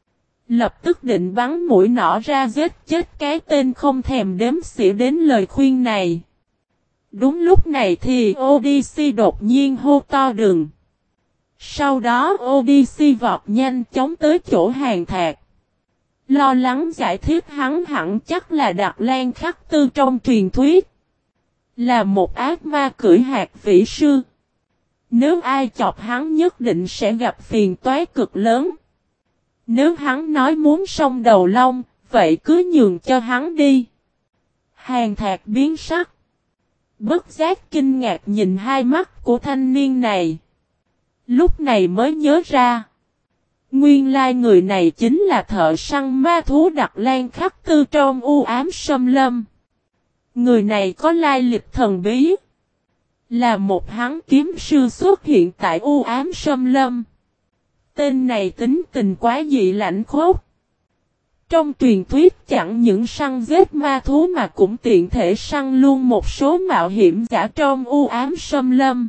Lập tức định bắn mũi nỏ ra giết chết cái tên không thèm đếm xỉa đến lời khuyên này. Đúng lúc này thì Odyssey đột nhiên hô to đừng. Sau đó Odyssey vọt nhanh chóng tới chỗ Hàn Thạc. lo lắng giải thích hắn hẳn chắc là Đạt Lan Khắc Tư trong truyền thuyết. Là một ác ma cưỡi hạt vĩ sư. Nếu ai chọc hắn nhất định sẽ gặp phiền toái cực lớn. Nếu hắn nói muốn xông đầu long, vậy cứ nhường cho hắn đi. Hàn Thạc biến sắc. Bất giác kinh ngạc nhìn hai mắt của thanh niên này. Lúc này mới nhớ ra. Nguyên lai người này chính là thợ săn ma thú Đạt Lan Khắc Tư trong u ám xâm lâm. Người này có lai lịch thần bí. Là một hắn kiếm sư xuất hiện tại u ám xâm lâm. Tên này tính tình quá dị lãnh khốc. Trong truyền thuyết chẳng những săn giết ma thú mà cũng tiện thể săn luôn một số mạo hiểm giả trong u ám xâm lâm.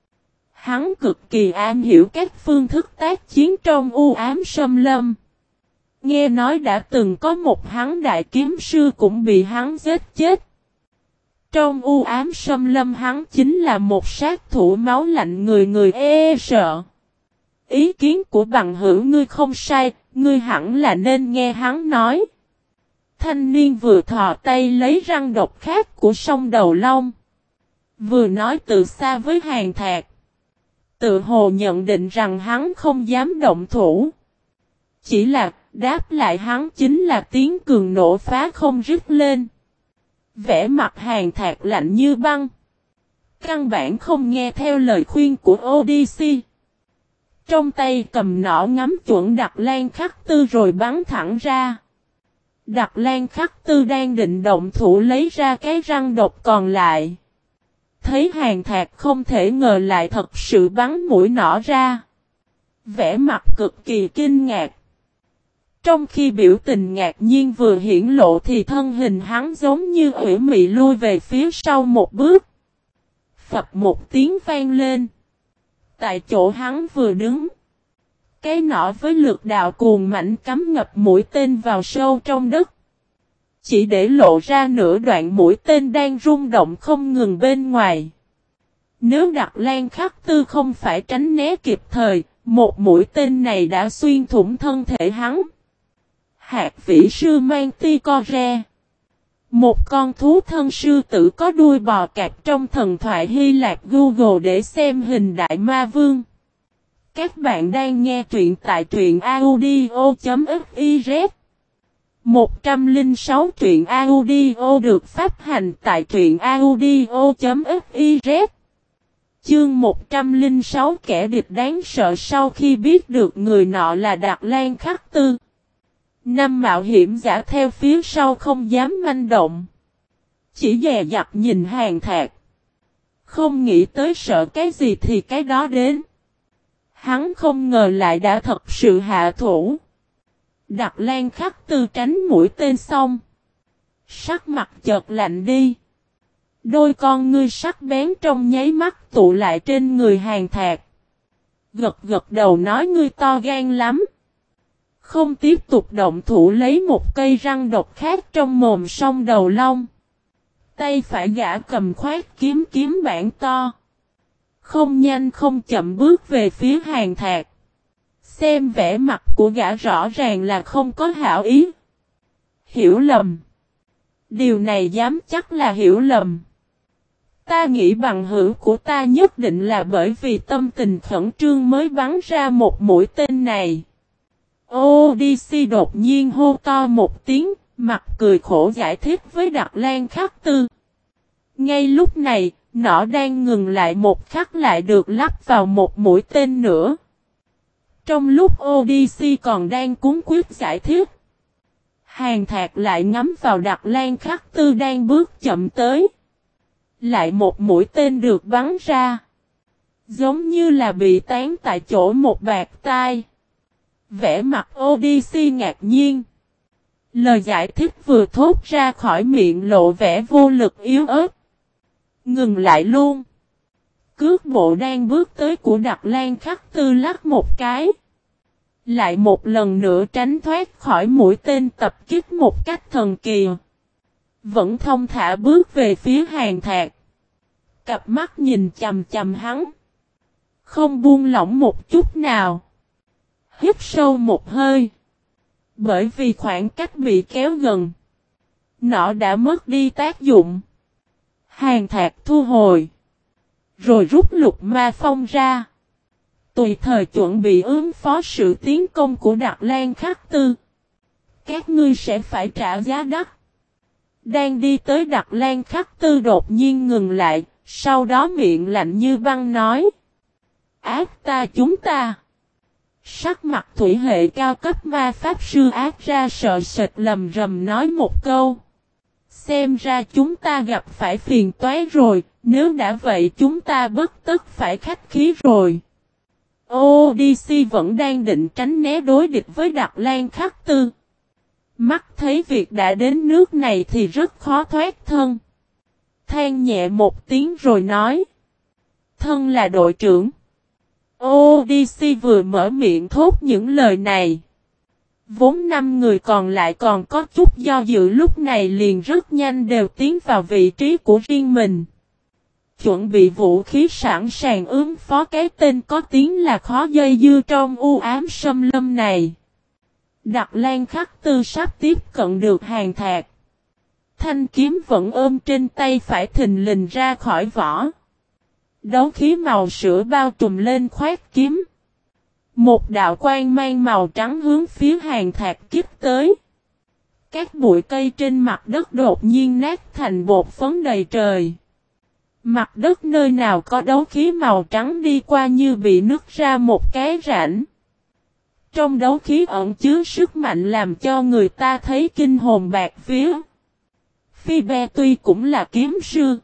Hắn cực kỳ am hiểu các phương thức tác chiến trong u ám xâm lâm. Nghe nói đã từng có một hắn đại kiếm sư cũng bị hắn giết chết. Trong u ám xâm lâm hắn chính là một sát thủ máu lạnh người người sợ. Ý kiến của bằng hữu ngươi không sai, ngươi hẳn là nên nghe hắn nói. Thanh niên vừa thò tay lấy răng độc khác của sông Đầu Long. Vừa nói từ xa với Hàn Thạc. Tự hồ nhận định rằng hắn không dám động thủ. Chỉ là đáp lại hắn chính là tiếng cường nổ phá không rít lên. Vẻ mặt Hàn Thạc lạnh như băng. Căn bản không nghe theo lời khuyên của Odyssey. Trong tay cầm nỏ ngắm chuẩn Đạt Lan Khắc Tư rồi bắn thẳng ra. Đạt Lan Khắc Tư đang định động thủ lấy ra cái răng độc còn lại. Thấy Hàn Thạc không thể ngờ lại thật sự bắn mũi nỏ ra. Vẻ mặt cực kỳ kinh ngạc. Trong khi biểu tình ngạc nhiên vừa hiển lộ thì thân hình hắn giống như ủy mị lui về phía sau một bước. Phập một tiếng vang lên. Tại chỗ hắn vừa đứng. Cái nỏ với lực đạo cuồng mạnh cắm ngập mũi tên vào sâu trong đất. Chỉ để lộ ra nửa đoạn mũi tên đang rung động không ngừng bên ngoài. Nếu Đạt Lan Khắc Tư không phải tránh né kịp thời, một mũi tên này đã xuyên thủng thân thể hắn. Hạt vĩ sư Manticore. Một con thú thân sư tử có đuôi bò cạp trong thần thoại Hy Lạp. Google để xem hình Đại Ma Vương. Các bạn đang nghe truyện tại truyện audio.fiz. 106 truyện audio được phát hành tại truyện audio.fiz. Chương 106 kẻ địch đáng sợ. Sau khi biết được người nọ là Đạt Lan Khắc Tư, năm mạo hiểm giả theo phía sau không dám manh động. Chỉ dè dặt nhìn Hàn Thạc. Không nghĩ tới sợ cái gì thì cái đó đến. Hắn không ngờ lại đã thật sự hạ thủ. Đạt Lan Khắc Tư tránh mũi tên xong. Sắc mặt chợt lạnh đi. Đôi con ngươi sắc bén trong nháy mắt tụ lại trên người Hàn Thạc. Gật gật đầu nói ngươi to gan lắm. Không tiếp tục động thủ lấy một cây răng độc khác trong mồm sông Đầu Long. Tay phải gã cầm khoét kiếm bản to. Không nhanh không chậm bước về phía Hàn Thạc. Xem vẻ mặt của gã rõ ràng là không có hảo ý. Hiểu lầm. Điều này dám chắc là hiểu lầm. Ta nghĩ bằng hữu của ta nhất định là bởi vì tâm tình khẩn trương mới bắn ra một mũi tên này. Odyssey đột nhiên hô to một tiếng, mặt cười khổ giải thích với Đạt Lan Khắc Tư. Ngay lúc này, nỏ đang ngừng lại một khắc lại được lắp vào một mũi tên nữa. Trong lúc Odyssey còn đang cuống quyết giải thích, Hàn Thạc lại ngắm vào Đạt Lan Khắc Tư đang bước chậm tới. Lại một mũi tên được bắn ra. Giống như là bị tán tại chỗ một bạt tai. Vẻ mặt Odyssey ngạc nhiên. Lời giải thích vừa thốt ra khỏi miệng lộ vẻ vô lực yếu ớt. Ngừng lại luôn. Cước bộ đang bước tới của Đạt Lan Khắc Tư lắc một cái. Lại một lần nữa tránh thoát khỏi mũi tên tập kích một cách thần kỳ. Vẫn thông thả bước về phía Hàn Thạc. Cặp mắt nhìn chằm chằm hắn. Không buông lỏng một chút nào. Hít sâu một hơi. Bởi vì khoảng cách bị kéo gần, nó đã mất đi tác dụng. Hàn Thạc thu hồi, rồi rút lục ma phong ra. Tùy thời chuẩn bị ứng phó sự tiến công của Đặc Lan Khắc Tư. Các ngươi sẽ phải trả giá đắt. Đang đi tới Đặc Lan Khắc Tư đột nhiên ngừng lại, sau đó miệng lạnh như băng nói. Ác ta chúng ta. Sắc mặt thủy hệ cao cấp ma pháp sư ác ra sợ sệt lầm rầm nói một câu. Xem ra chúng ta gặp phải phiền toái rồi, nếu đã vậy chúng ta bất tất phải khách khí rồi. ODC vẫn đang định tránh né đối địch với Đặc Lan Khắc Tư. Mắt thấy việc đã đến nước này thì rất khó thoát thân. Than nhẹ một tiếng rồi nói. Thân là đội trưởng. ODC vừa mở miệng thốt những lời này. Vốn 5 người còn lại còn có chút do dự lúc này liền rất nhanh đều tiến vào vị trí của riêng mình. Chuẩn bị vũ khí sẵn sàng ứng phó cái tên có tiếng là khó dây dưa trong u ám xâm lâm này. Đặc Lan Khắc Tư sắp tiếp cận được Hàn Thạc. Thanh kiếm vẫn ôm trên tay phải thình lình ra khỏi vỏ. Đấu khí màu sữa bao trùm lên khoét kiếm. Một đạo quang mang màu trắng hướng phía Hàn Thạc kích tới. Các bụi cây trên mặt đất đột nhiên nát thành bột phấn đầy trời. Mặt đất nơi nào có đấu khí màu trắng đi qua như bị nứt ra một cái rãnh. Trong đấu khí ẩn chứa sức mạnh làm cho người ta thấy kinh hồn bạc vía. Phi Be tuy cũng là kiếm sư.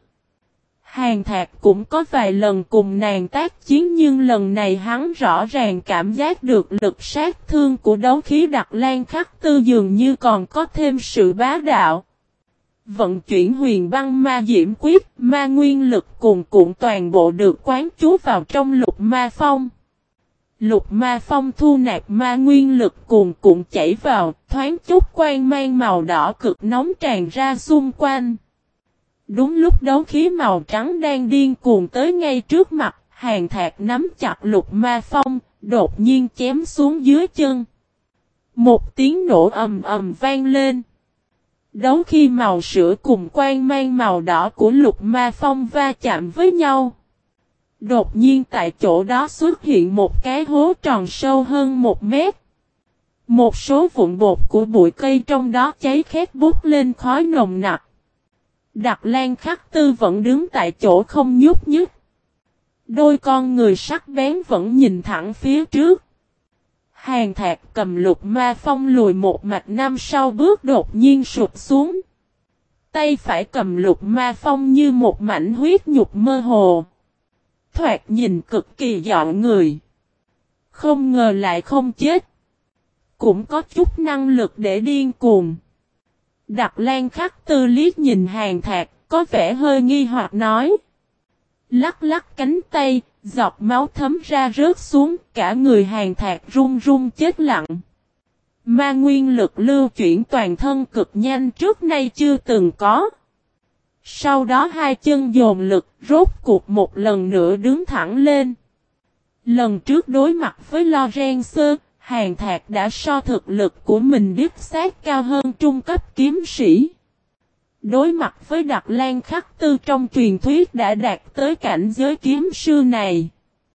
Hàn Thạc cũng có vài lần cùng nàng tác chiến nhưng lần này hắn rõ ràng cảm giác được lực sát thương của đấu khí Đặc Lan Khắc Tư dường như còn có thêm sự bá đạo. Vận chuyển huyền băng ma diễm quyết, ma nguyên lực cuồn cuộn toàn bộ được quán trú vào trong lục ma phong. Lục ma phong thu nạp ma nguyên lực cuồn cuộn chảy vào, thoáng chút quang mang màu đỏ cực nóng tràn ra xung quanh. Đúng lúc đấu khí màu trắng đang điên cuồng tới ngay trước mặt, Hàn Thạc nắm chặt lục ma phong, đột nhiên chém xuống dưới chân. Một tiếng nổ ầm ầm vang lên. Đấu khí màu sữa cùng quang mang màu đỏ của lục ma phong va chạm với nhau. Đột nhiên tại chỗ đó xuất hiện một cái hố tròn sâu hơn 1 mét. Một số vụn bột của bụi cây trong đó cháy khét bút lên khói nồng nặc. Đặc Lan Khắc Tư vẫn đứng tại chỗ không nhúc nhích. Đôi con người sắc bén vẫn nhìn thẳng phía trước. Hàn Thạc cầm lục ma phong lùi một mạch năm sau bước đột nhiên sụp xuống. Tay phải cầm lục ma phong như một mảnh huyết nhục mơ hồ. Thoạt nhìn cực kỳ dọn người. Không ngờ lại không chết. Cũng có chút năng lực để điên cuồng. Đặc Lan Khắc Tư liếc nhìn Hàn Thạc, có vẻ hơi nghi hoặc nói. Lắc lắc cánh tay, giọt máu thấm ra rớt xuống, cả người Hàn Thạc run run chết lặng. Ma nguyên lực lưu chuyển toàn thân cực nhanh trước nay chưa từng có. Sau đó hai chân dồn lực, rốt cuộc một lần nữa đứng thẳng lên. Lần trước đối mặt với Lorenzo, Hàn Thạc đã so thực lực của mình đích xác cao hơn trung cấp kiếm sĩ. Đối mặt với Đặc Lan Khắc Tư trong truyền thuyết đã đạt tới cảnh giới kiếm sư này.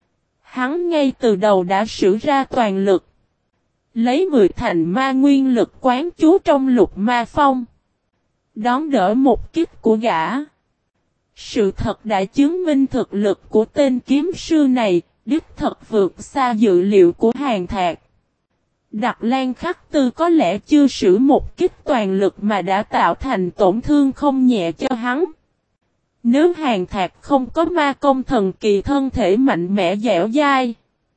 Hắn ngay từ đầu đã sử ra toàn lực. Lấy 10 thành ma nguyên lực quán trú trong lục ma phong. Đón đỡ một kích của gã. Sự thật đã chứng minh thực lực của tên kiếm sư này, đích thật vượt xa dự liệu của Hàn Thạc. Đặc Lan Khắc Tư có lẽ chưa sử một kích toàn lực mà đã tạo thành tổn thương không nhẹ cho hắn. Nếu Hàn Thạc không có ma công thần kỳ thân thể mạnh mẽ dẻo dai,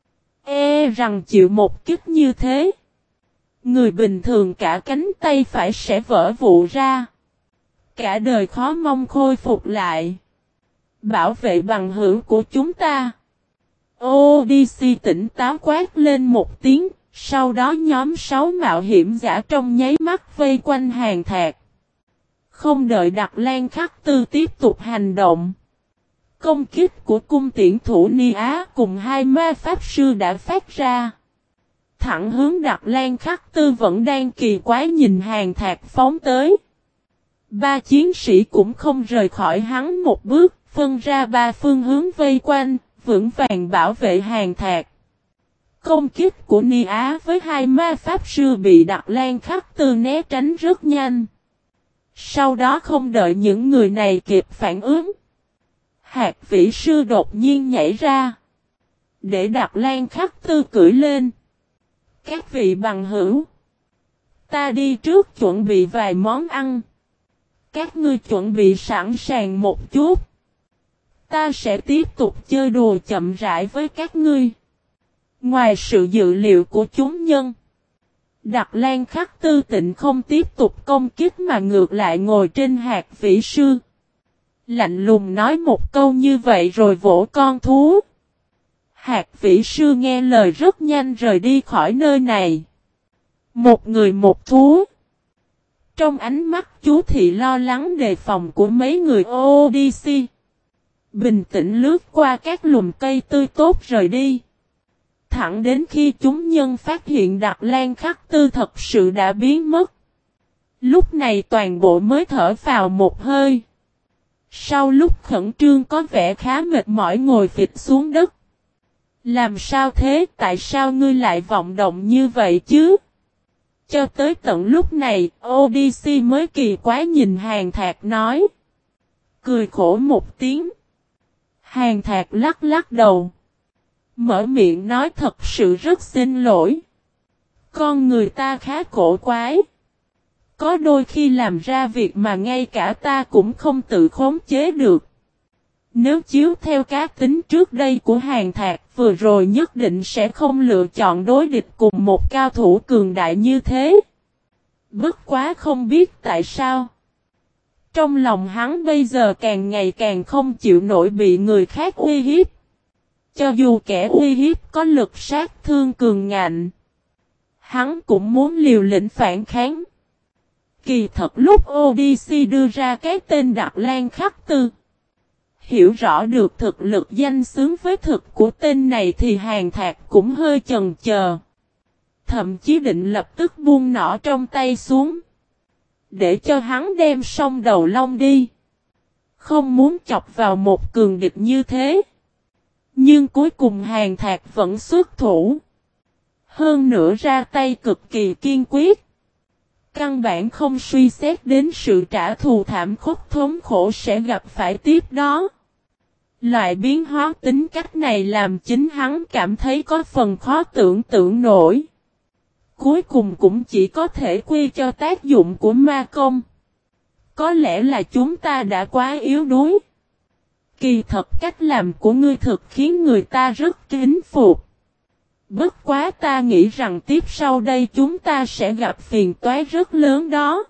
rằng chịu một kích như thế, người bình thường cả cánh tay phải sẽ vỡ vụn ra. Cả đời khó mong khôi phục lại. Bảo vệ bằng hữu của chúng ta. ODC tỉnh táo quát lên một tiếng. Sau đó nhóm 6 mạo hiểm giả trong nháy mắt vây quanh Hàn Thạc. Không đợi Đặc Lan Khắc Tư tiếp tục hành động. Công kích của cung tiễn thủ Ni Á cùng hai ma pháp sư đã phát ra. thẳng hướng Đặt Lan Khắc Tư vẫn đang kỳ quái nhìn Hàn Thạc phóng tới. Ba chiến sĩ cũng không rời khỏi hắn một bước, phân ra ba phương hướng vây quanh, vững vàng bảo vệ Hàn Thạc. Công kích của Ni Á với hai ma pháp sư bị Đặt Lan Khắc Tư né tránh rất nhanh. Sau đó không đợi những người này kịp phản ứng, Hạt Vĩ Sư đột nhiên nhảy ra, để Đặt Lan Khắc Tư cưỡi lên. Các vị bằng hữu, ta đi trước chuẩn bị vài món ăn. Các ngươi chuẩn bị sẵn sàng một chút. Ta sẽ tiếp tục chơi đùa chậm rãi với các ngươi. Ngoài sự dự liệu của chúng nhân, Đặt Lan Khắc Tư Tịnh không tiếp tục công kích mà ngược lại ngồi trên Hạt Vĩ Sư. Lạnh lùng nói một câu như vậy rồi vỗ con thú. Hạt Vĩ Sư nghe lời rất nhanh rời đi khỏi nơi này. Một người một thú. Trong ánh mắt chú thị lo lắng đề phòng của mấy người Odyssey, bình tĩnh lướt qua các lùm cây tươi tốt rời đi. Thẳng đến khi chúng nhân phát hiện Đặt Lan Khắc Tư thật sự đã biến mất. Lúc này toàn bộ mới thở phào một hơi. Sau lúc khẩn trương có vẻ khá mệt mỏi ngồi phịch xuống đất. Làm sao thế? Tại sao ngươi lại vọng động như vậy chứ? Cho tới tận lúc này, Odyssey mới kỳ quái nhìn Hàn Thạc nói. Cười khổ một tiếng. Hàn Thạc lắc lắc đầu. Mở miệng nói thật sự rất xin lỗi. Con người ta khá cổ quái. Có đôi khi làm ra việc mà ngay cả ta cũng không tự khống chế được. Nếu chiếu theo cá tính trước đây của Hàn Thạc vừa rồi nhất định sẽ không lựa chọn đối địch cùng một cao thủ cường đại như thế. Bất quá không biết tại sao. Trong lòng hắn bây giờ càng ngày càng không chịu nổi bị người khác uy hiếp. Cho dù kẻ uy hiếp có lực sát thương cường ngạnh, hắn cũng muốn liều lĩnh phản kháng. Kỳ thật lúc Odyssey đưa ra cái tên Đặt Lan Khắc Tư, hiểu rõ được thực lực danh xứng với thực của tên này thì Hàn Thạc cũng hơi chần chờ. Thậm chí định lập tức buông nỏ trong tay xuống, để cho hắn đem song đầu long đi. Không muốn chọc vào một cường địch như thế. Nhưng cuối cùng Hàn Thạc vẫn xuất thủ. Hơn nữa ra tay cực kỳ kiên quyết. Căn bản không suy xét đến sự trả thù thảm khốc thống khổ sẽ gặp phải tiếp đó. Loại biến hóa tính cách này làm chính hắn cảm thấy có phần khó tưởng tượng nổi. Cuối cùng cũng chỉ có thể quy cho tác dụng của ma công. Có lẽ là chúng ta đã quá yếu đuối. Kỳ thật cách làm của ngươi thực khiến người ta rất kính phục. Bất quá ta nghĩ rằng tiếp sau đây chúng ta sẽ gặp phiền toái rất lớn đó.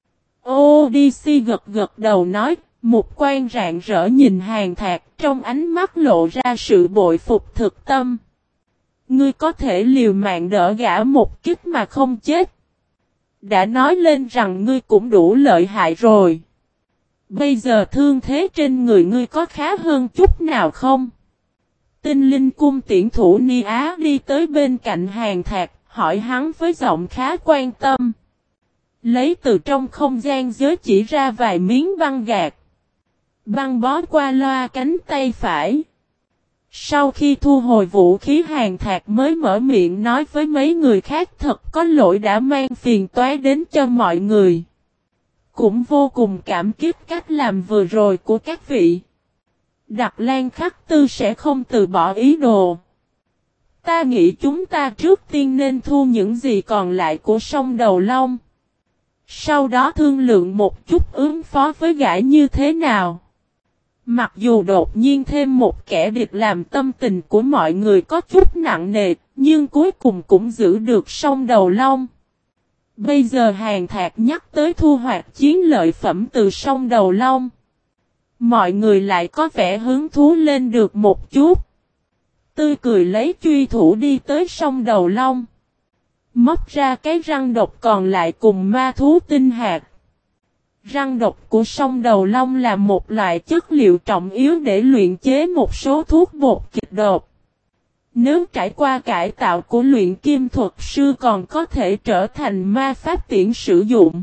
Odyssey gật gật đầu nói, một quan rạng rỡ nhìn Hàn Thạc trong ánh mắt lộ ra sự bội phục thực tâm. Ngươi có thể liều mạng đỡ gã một kích mà không chết. Đã nói lên rằng ngươi cũng đủ lợi hại rồi. Bây giờ thương thế trên người ngươi có khá hơn chút nào không? Tinh linh cung tiễn thủ Ni Á đi tới bên cạnh Hàn Thạc, hỏi hắn với giọng khá quan tâm. Lấy từ trong không gian giới chỉ ra vài miếng băng gạc. Băng bó qua loa cánh tay phải. Sau khi thu hồi vũ khí Hàn Thạc mới mở miệng nói với mấy người khác thật có lỗi đã mang phiền toái đến cho mọi người. Cũng vô cùng cảm kích cách làm vừa rồi của các vị. Đặt Lan Khắc Tư sẽ không từ bỏ ý đồ. Ta nghĩ chúng ta trước tiên nên thu những gì còn lại của sông Đầu Long. Sau đó thương lượng một chút ứng phó với gã như thế nào. Mặc dù đột nhiên thêm một kẻ địch làm tâm tình của mọi người có chút nặng nề, nhưng cuối cùng cũng giữ được sông Đầu Long. Bây giờ Hàn Thạc nhắc tới thu hoạch chiến lợi phẩm từ sông Đầu Long. Mọi người lại có vẻ hứng thú lên được một chút. Tươi cười lấy truy thủ đi tới sông Đầu Long. Móc ra cái răng độc còn lại cùng ma thú tinh hạt. Răng độc của sông Đầu Long là một loại chất liệu trọng yếu để luyện chế một số thuốc bột kịch độc. Nếu trải qua cải tạo của luyện kim thuật sư còn có thể trở thành ma pháp tiễn sử dụng.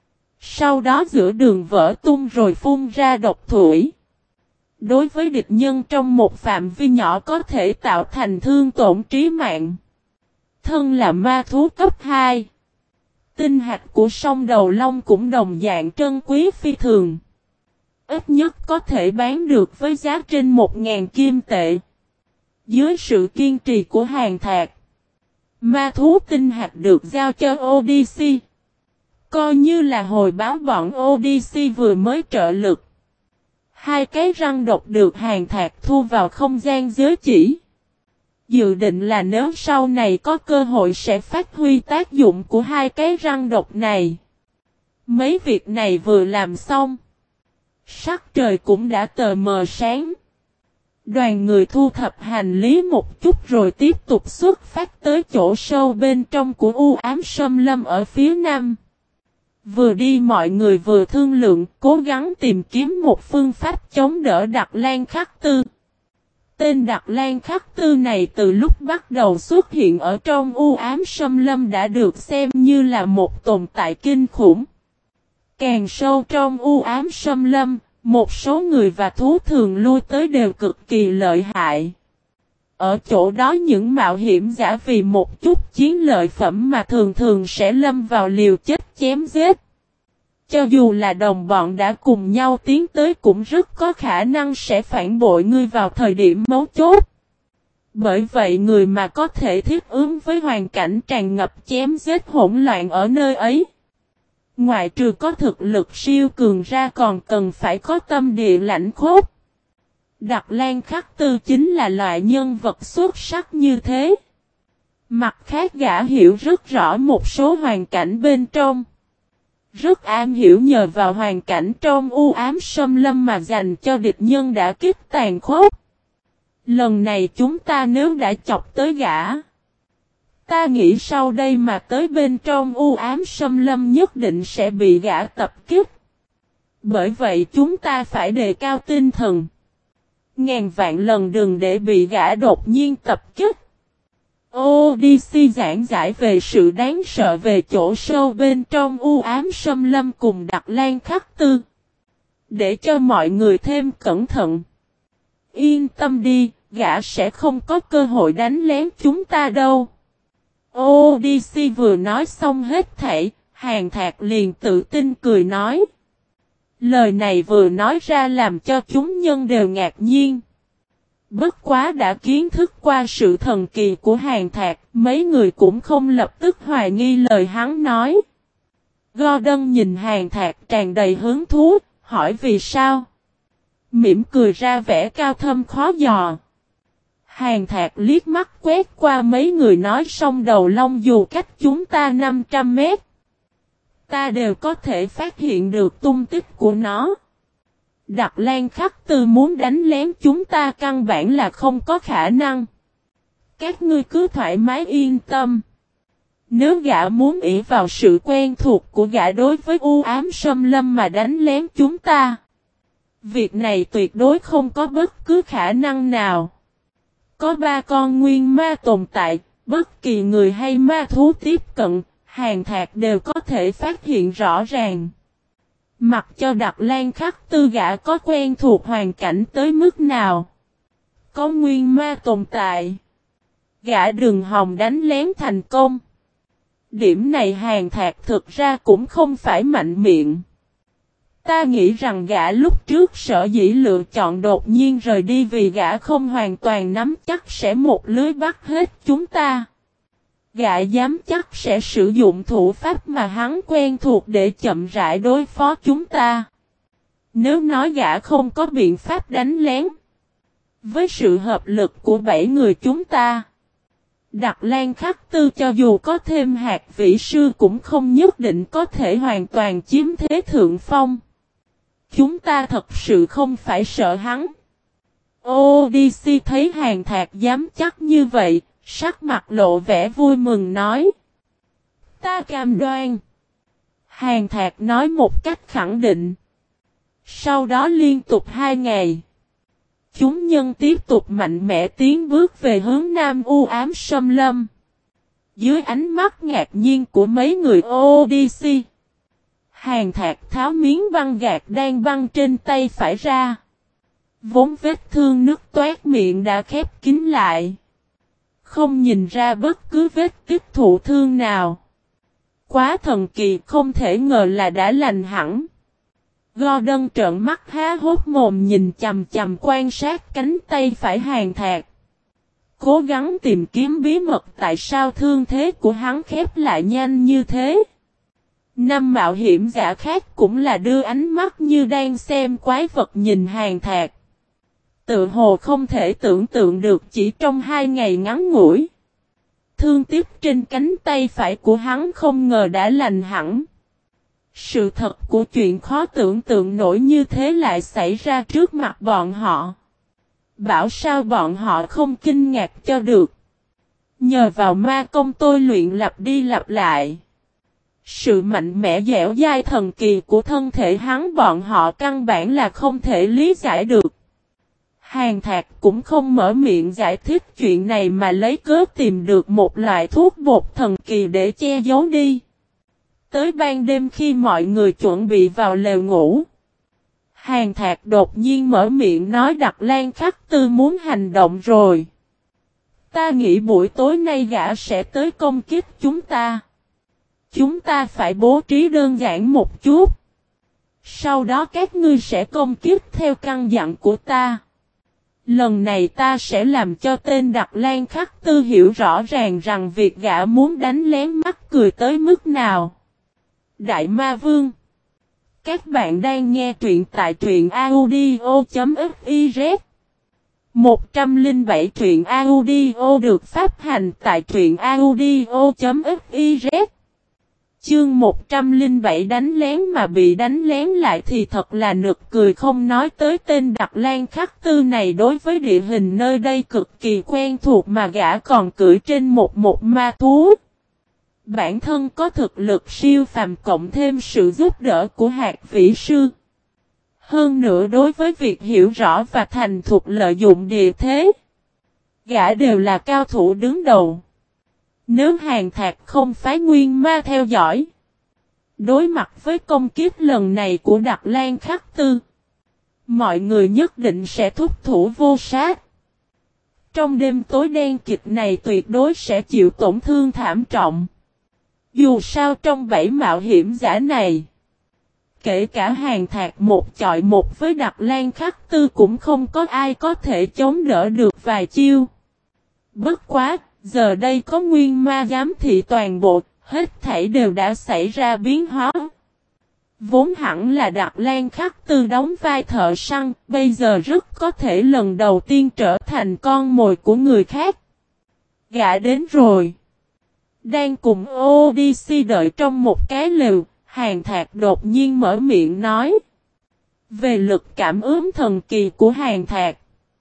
Sau đó giữa đường vỡ tung rồi phun ra độc thủy. Đối với địch nhân trong một phạm vi nhỏ có thể tạo thành thương tổn trí mạng. Thân là ma thú cấp 2. Tinh hạch của song đầu long cũng đồng dạng trân quý phi thường. Ít nhất có thể bán được với giá trên 1.000 kim tệ. Dưới sự kiên trì của Hàn Thạc, ma thú tinh hạch được giao cho Odyssey. Coi như là hồi báo bọn Odyssey vừa mới trợ lực. 2 cái răng độc được Hàn Thạc thu vào không gian giới chỉ. Dự định là nếu sau này có cơ hội sẽ phát huy tác dụng của 2 cái răng độc này. Mấy việc này vừa làm xong, sắc trời cũng đã tờ mờ sáng. Đoàn người thu thập hành lý một chút rồi tiếp tục xuất phát tới chỗ sâu bên trong của u ám xâm lâm ở phía nam. Vừa đi mọi người vừa thương lượng, cố gắng tìm kiếm một phương pháp chống đỡ Đặc Lan Khắc Tư. Tên Đặc Lan Khắc Tư này từ lúc bắt đầu xuất hiện ở trong u ám xâm lâm đã được xem như là một tồn tại kinh khủng. Càng sâu trong u ám xâm lâm, một số người và thú thường lui tới đều cực kỳ lợi hại. Ở chỗ đó những mạo hiểm giả vì một chút chiến lợi phẩm mà thường thường sẽ lâm vào liều chết chém giết. Cho dù là đồng bọn đã cùng nhau tiến tới cũng rất có khả năng sẽ phản bội ngươi vào thời điểm mấu chốt. Bởi vậy người mà có thể thích ứng với hoàn cảnh tràn ngập chém giết hỗn loạn ở nơi ấy, ngoại trừ có thực lực siêu cường ra còn cần phải có tâm địa lãnh khốc. Đặc Lan Khắc Tư chính là loại nhân vật xuất sắc như thế. Mặt khác gã hiểu rất rõ một số hoàn cảnh bên trong. Rất am hiểu nhờ vào hoàn cảnh trong u ám xâm lâm mà dành cho địch nhân đã kích tàn khốc. Lần này chúng ta nếu đã chọc tới gã, ta nghĩ sau đây mà tới bên trong u ám xâm lâm nhất định sẽ bị gã tập kích. Bởi vậy chúng ta phải đề cao tinh thần. Ngàn vạn lần đừng để bị gã đột nhiên tập kích. Odyssey giảng giải về sự đáng sợ về chỗ sâu bên trong u ám xâm lâm cùng Đặc Lan Khắc Tư. Để cho mọi người thêm cẩn thận. Yên tâm đi, gã sẽ không có cơ hội đánh lén chúng ta đâu. Odyssey vừa nói xong hết thảy, Hàn Thạc liền tự tin cười nói. Lời này vừa nói ra làm cho chúng nhân đều ngạc nhiên. Bất quá đã kiến thức qua sự thần kỳ của Hàn Thạc, mấy người cũng không lập tức hoài nghi lời hắn nói. Gordon nhìn Hàn Thạc tràn đầy hứng thú, hỏi vì sao? Mỉm cười ra vẻ cao thâm khó dò. Hàn Thạc liếc mắt quét qua mấy người nói xong đầu long dù cách chúng ta 500 mét. Ta đều có thể phát hiện được tung tích của nó. Đặc Lan Khắc Tư muốn đánh lén chúng ta căn bản là không có khả năng. Các ngươi cứ thoải mái yên tâm. Nếu gã muốn ỷ vào sự quen thuộc của gã đối với u ám xâm lâm mà đánh lén chúng ta, việc này tuyệt đối không có bất cứ khả năng nào. Có 3 con nguyên ma tồn tại, bất kỳ người hay ma thú tiếp cận, Hàn Thạc đều có thể phát hiện rõ ràng. Mặc cho Đặc Lan Khắc Tư gã có quen thuộc hoàn cảnh tới mức nào. Có nguyên ma tồn tại, gã đừng hòng đánh lén thành công. Điểm này Hàn Thạc thực ra cũng không phải mạnh miệng. Ta nghĩ rằng gã lúc trước sở dĩ lựa chọn đột nhiên rời đi vì gã không hoàn toàn nắm chắc sẽ một lưới bắt hết chúng ta. Gã dám chắc sẽ sử dụng thủ pháp mà hắn quen thuộc để chậm rãi đối phó chúng ta. Nếu nói gã không có biện pháp đánh lén, với sự hợp lực của 7 người chúng ta, Đặc Lan Khắc Tư cho dù có thêm hạt vĩ sư cũng không nhất định có thể hoàn toàn chiếm thế thượng phong. Chúng ta thật sự không phải sợ hắn. Odyssey thấy Hàn Thạc dám chắc như vậy, sắc mặt lộ vẻ vui mừng nói. Ta cam đoan. Hàn Thạc nói một cách khẳng định. Sau đó liên tục 2 ngày, chúng nhân tiếp tục mạnh mẽ tiến bước về hướng nam u ám xâm lâm. Dưới ánh mắt ngạc nhiên của mấy người Odyssey, Hàn Thạc tháo miếng băng gạc đang băng trên tay phải ra. Vốn vết thương nứt toát miệng đã khép kín lại. Không nhìn ra bất cứ vết tích thụ thương nào. Quá thần kỳ, không thể ngờ là đã lành hẳn. Gordon trợn mắt há hốt mồm nhìn chằm chằm quan sát cánh tay phải Hàn Thạc. Cố gắng tìm kiếm bí mật tại sao thương thế của hắn khép lại nhanh như thế. Năm mạo hiểm giả khác cũng là đưa ánh mắt như đang xem quái vật nhìn Hàn Thạc. Tự hồ không thể tưởng tượng được chỉ trong 2 ngày ngắn ngủi. Thương tiếc trên cánh tay phải của hắn không ngờ đã lành hẳn. Sự thật của chuyện khó tưởng tượng nổi như thế lại xảy ra trước mặt bọn họ. Bảo sao bọn họ không kinh ngạc cho được. Nhờ vào ma công tôi luyện lặp đi lặp lại. Sự mạnh mẽ dẻo dai thần kỳ của thân thể hắn bọn họ căn bản là không thể lý giải được. Hàn Thạc cũng không mở miệng giải thích chuyện này mà lấy cớ tìm được một loại thuốc bột thần kỳ để che giấu đi. Tới ban đêm khi mọi người chuẩn bị vào lều ngủ, Hàn Thạc đột nhiên mở miệng nói Đặc Lan Khắc Tư muốn hành động rồi. Ta nghĩ buổi tối nay gã sẽ tới công kích chúng ta. Chúng ta phải bố trí đơn giản một chút. Sau đó các ngươi sẽ công kích theo căn dặn của ta. Lần này ta sẽ làm cho tên Đặc Lan Khắc Tư hiểu rõ ràng rằng việc gã muốn đánh lén mắt cười tới mức nào. Đại Ma Vương. Các bạn đang nghe truyện tại truyện audio.fiz. 107 truyện audio được phát hành tại truyện audio.fiz. Chương 107 đánh lén mà bị đánh lén lại thì thật là nực cười, không nói tới tên Đặc Lan Khắc Tư này đối với địa hình nơi đây cực kỳ quen thuộc mà gã còn cưỡi trên một ma thú. Bản thân có thực lực siêu phàm cộng thêm sự giúp đỡ của Hạc Vĩ Sư. Hơn nữa đối với việc hiểu rõ và thành thục lợi dụng địa thế, gã đều là cao thủ đứng đầu. Nếu Hàn Thạc không phái nguyên ma theo dõi, đối mặt với công kiếp lần này của Đặc Lan Khắc Tư, mọi người nhất định sẽ thúc thủ vô sát. Trong đêm tối đen kịch này tuyệt đối sẽ chịu tổn thương thảm trọng. Dù sao trong 7 mạo hiểm giả này, kể cả Hàn Thạc một chọi một với Đặc Lan Khắc Tư cũng không có ai có thể chống đỡ được vài chiêu. Bất quá, giờ đây có nguyên ma giám thị toàn bộ, hết thảy đều đã xảy ra biến hóa. Vốn hẳn là Đặc Lan Khắc Tư đóng vai thợ săn, bây giờ rất có thể lần đầu tiên trở thành con mồi của người khác. Gã đến rồi. Đang cùng Odyssey đợi trong một cái lều, Hàn Thạc đột nhiên mở miệng nói. Về lực cảm ứng thần kỳ của Hàn Thạc,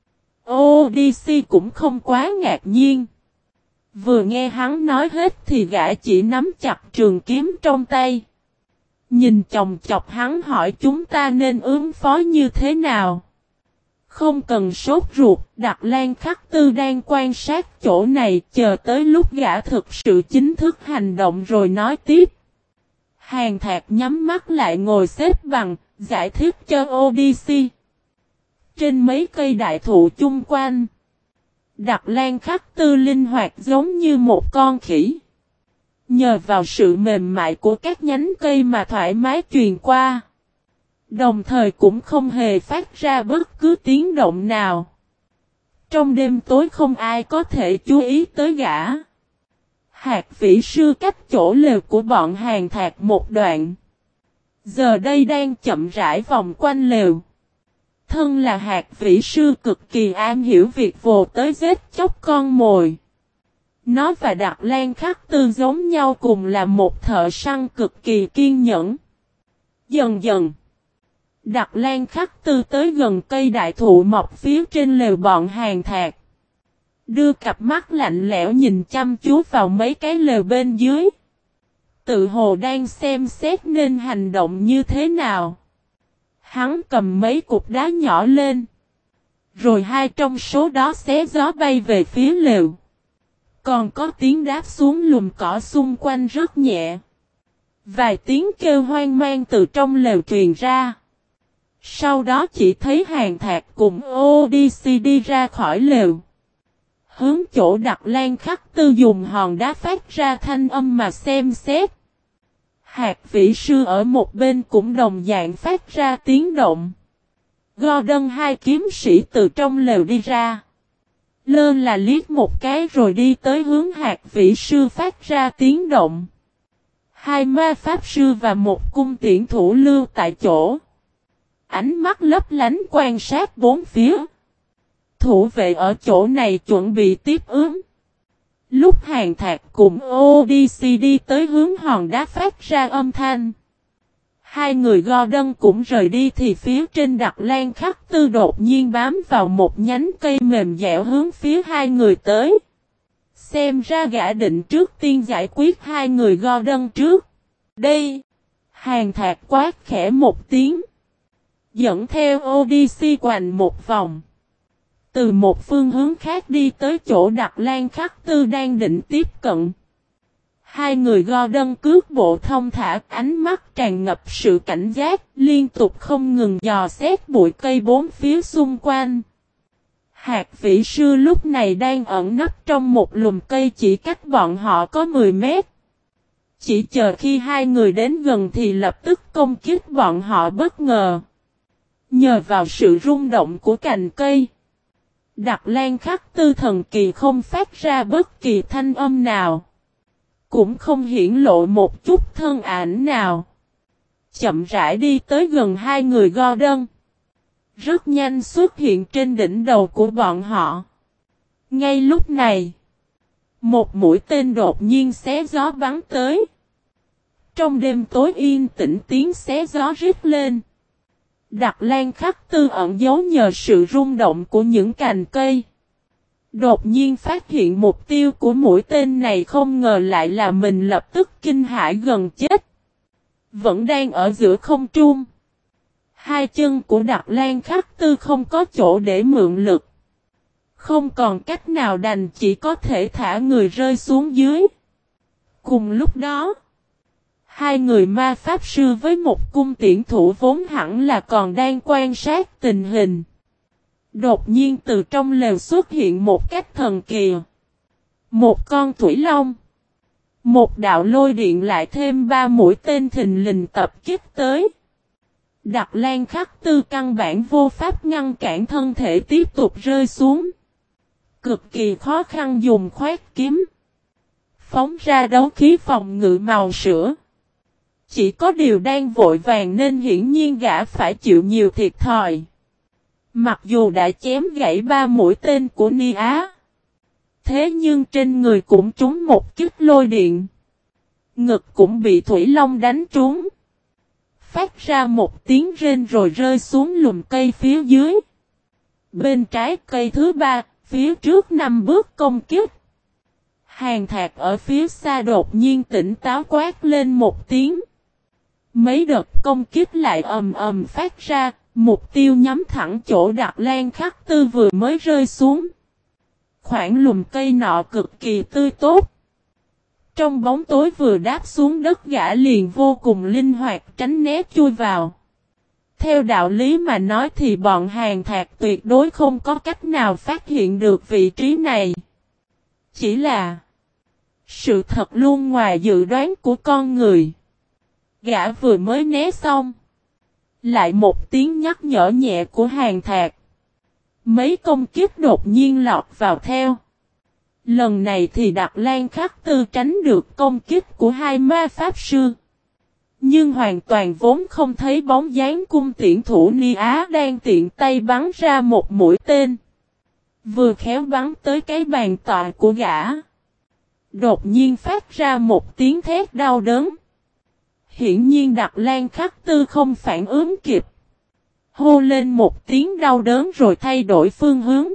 Odyssey cũng không quá ngạc nhiên. Vừa nghe hắn nói hết thì gã chỉ nắm chặt trường kiếm trong tay. Nhìn chòng chọc hắn hỏi chúng ta nên ứng phó như thế nào. Không cần sốt ruột, Đặc Lan Khắc Tư đang quan sát chỗ này chờ tới lúc gã thực sự chính thức hành động rồi nói tiếp. Hàn Thạc nhắm mắt lại ngồi xếp bằng, giải thích cho Odyssey. Trên mấy cây đại thụ chung quanh, Đặc Lan Khắc Tư linh hoạt giống như một con khỉ. Nhờ vào sự mềm mại của các nhánh cây mà thoải mái truyền qua. Đồng thời cũng không hề phát ra bất cứ tiếng động nào. Trong đêm tối không ai có thể chú ý tới gã. Hạc Vĩ Sư cách chỗ lều của bọn Hàn Thạc một đoạn. Giờ đây đang chậm rãi vòng quanh lều. Thân là Hạc Vĩ Sư cực kỳ am hiểu việc vồ tới giết chóc con mồi. Nó và Đặc Lan Khắc Tư giống nhau cùng là một thợ săn cực kỳ kiên nhẫn. Dần dần, Đặc Lan Khắc Tư tới gần cây đại thụ mọc phía trên lều bọn Hàn Thạc. Đưa cặp mắt lạnh lẽo nhìn chăm chú vào mấy cái lều bên dưới. Tự hồ đang xem xét nên hành động như thế nào. Hắn cầm mấy cục đá nhỏ lên. Rồi hai trong số đó xé gió bay về phía lều. Còn có tiếng đáp xuống lùm cỏ xung quanh rất nhẹ. Vài tiếng kêu hoang mang từ trong lều truyền ra. Sau đó chỉ thấy Hàn Thạc cùng ODC đi ra khỏi lều. Hướng chỗ Đặt Lan Khắc Tư dùng hòn đá phát ra thanh âm mà xem xét. Hạc Vĩ Sư ở một bên cũng đồng dạng phát ra tiếng động. Gordon hai kiếm sĩ từ trong lều đi ra. Lơ là liếc một cái rồi đi tới hướng Hạc Vĩ Sư phát ra tiếng động. Hai ma pháp sư và một cung tiễn thủ lưu tại chỗ. Ánh mắt lấp lánh quan sát bốn phía. Thủ vệ ở chỗ này chuẩn bị tiếp ứng. Lúc Hàn Thạc cùng ODC đi tới hướng hòn đá phát ra âm thanh. Hai người Gordon cũng rời đi thì phía trên Đặt Lan Khắc Tư đột nhiên bám vào một nhánh cây mềm dẻo hướng phía hai người tới. Xem ra gã định trước tiên giải quyết hai người Gordon trước. Đây! Hàn Thạc quát khẽ một tiếng. Dẫn theo ODC quanh một vòng. Từ một phương hướng khác đi tới chỗ Đặt Lan Khắc Tư đang định tiếp cận. Hai người Gordon cước bộ thông thả, ánh mắt tràn ngập sự cảnh giác, liên tục không ngừng dò xét bụi cây bốn phía xung quanh. Hạc Vĩ Sư lúc này đang ẩn nấp trong một lùm cây chỉ cách bọn họ có 10 mét. Chỉ chờ khi hai người đến gần thì lập tức công kích bọn họ bất ngờ. Nhờ vào sự rung động của cành cây, Đặt Lan Khắc Tư thần kỳ không phát ra bất kỳ thanh âm nào. Cũng không hiển lộ một chút thân ảnh nào. Chậm rãi đi tới gần hai người Gordon. Rất nhanh xuất hiện trên đỉnh đầu của bọn họ. Ngay lúc này, một mũi tên đột nhiên xé gió bắn tới. Trong đêm tối yên tĩnh tiếng xé gió rít lên. Đặt Lan Khắc Tư ẩn giấu nhờ sự rung động của những cành cây. Đột nhiên phát hiện mục tiêu của mũi tên này không ngờ lại là mình, lập tức kinh hãi gần chết. Vẫn đang ở giữa không trung. Hai chân của Đặt Lan Khắc Tư không có chỗ để mượn lực. Không còn cách nào đành chỉ có thể thả người rơi xuống dưới. Cùng lúc đó, hai người ma pháp sư với một cung tiễn thủ vốn hẳn là còn đang quan sát tình hình. Đột nhiên từ trong lều xuất hiện một cách thần kỳ. Một con thủy long. Một đạo lôi điện lại thêm 3 mũi tên thình lình tập kích tới. Đặt Lan Khắc Tư căn bản vô pháp ngăn cản thân thể tiếp tục rơi xuống. Cực kỳ khó khăn dùng khoét kiếm. Phóng ra đấu khí phòng ngự màu sữa. Chỉ có điều đang vội vàng nên hiển nhiên gã phải chịu nhiều thiệt thòi. Mặc dù đã chém gãy 3 mũi tên của Ni Á. Thế nhưng trên người cũng trúng một kích lôi điện. Ngực cũng bị Thủy Long đánh trúng. Phát ra một tiếng rên rồi rơi xuống lùm cây phía dưới. Bên trái cây thứ 3, phía trước 5 bước công kích. Hàn Thạc ở phía xa đột nhiên tỉnh táo quát lên một tiếng. Mấy đợt công kích lại ầm ầm phát ra, mục tiêu nhắm thẳng chỗ Đặt Lan Khắc Tư vừa mới rơi xuống. Khoảng lùm cây nọ cực kỳ tươi tốt. Trong bóng tối vừa đáp xuống đất gã liền vô cùng linh hoạt tránh né chui vào. Theo đạo lý mà nói thì bọn Hàn Thạc tuyệt đối không có cách nào phát hiện được vị trí này. Chỉ là sự thật luôn ngoài dự đoán của con người. Gã vừa mới né xong. Lại một tiếng nhắc nhở nhẹ của Hàn Thạc. Mấy công kiếp đột nhiên lọt vào theo. Lần này thì Đặt Lan Khắc Tư tránh được công kích của hai ma pháp sư. Nhưng hoàn toàn vốn không thấy bóng dáng cung tiễn thủ Ni Á đang tiện tay bắn ra một mũi tên. Vừa khéo bắn tới cái bàn tọa của gã. Đột nhiên phát ra một tiếng thét đau đớn. Hiển nhiên Đặt Lan Khắc Tư không phản ứng kịp. Hô lên một tiếng đau đớn rồi thay đổi phương hướng.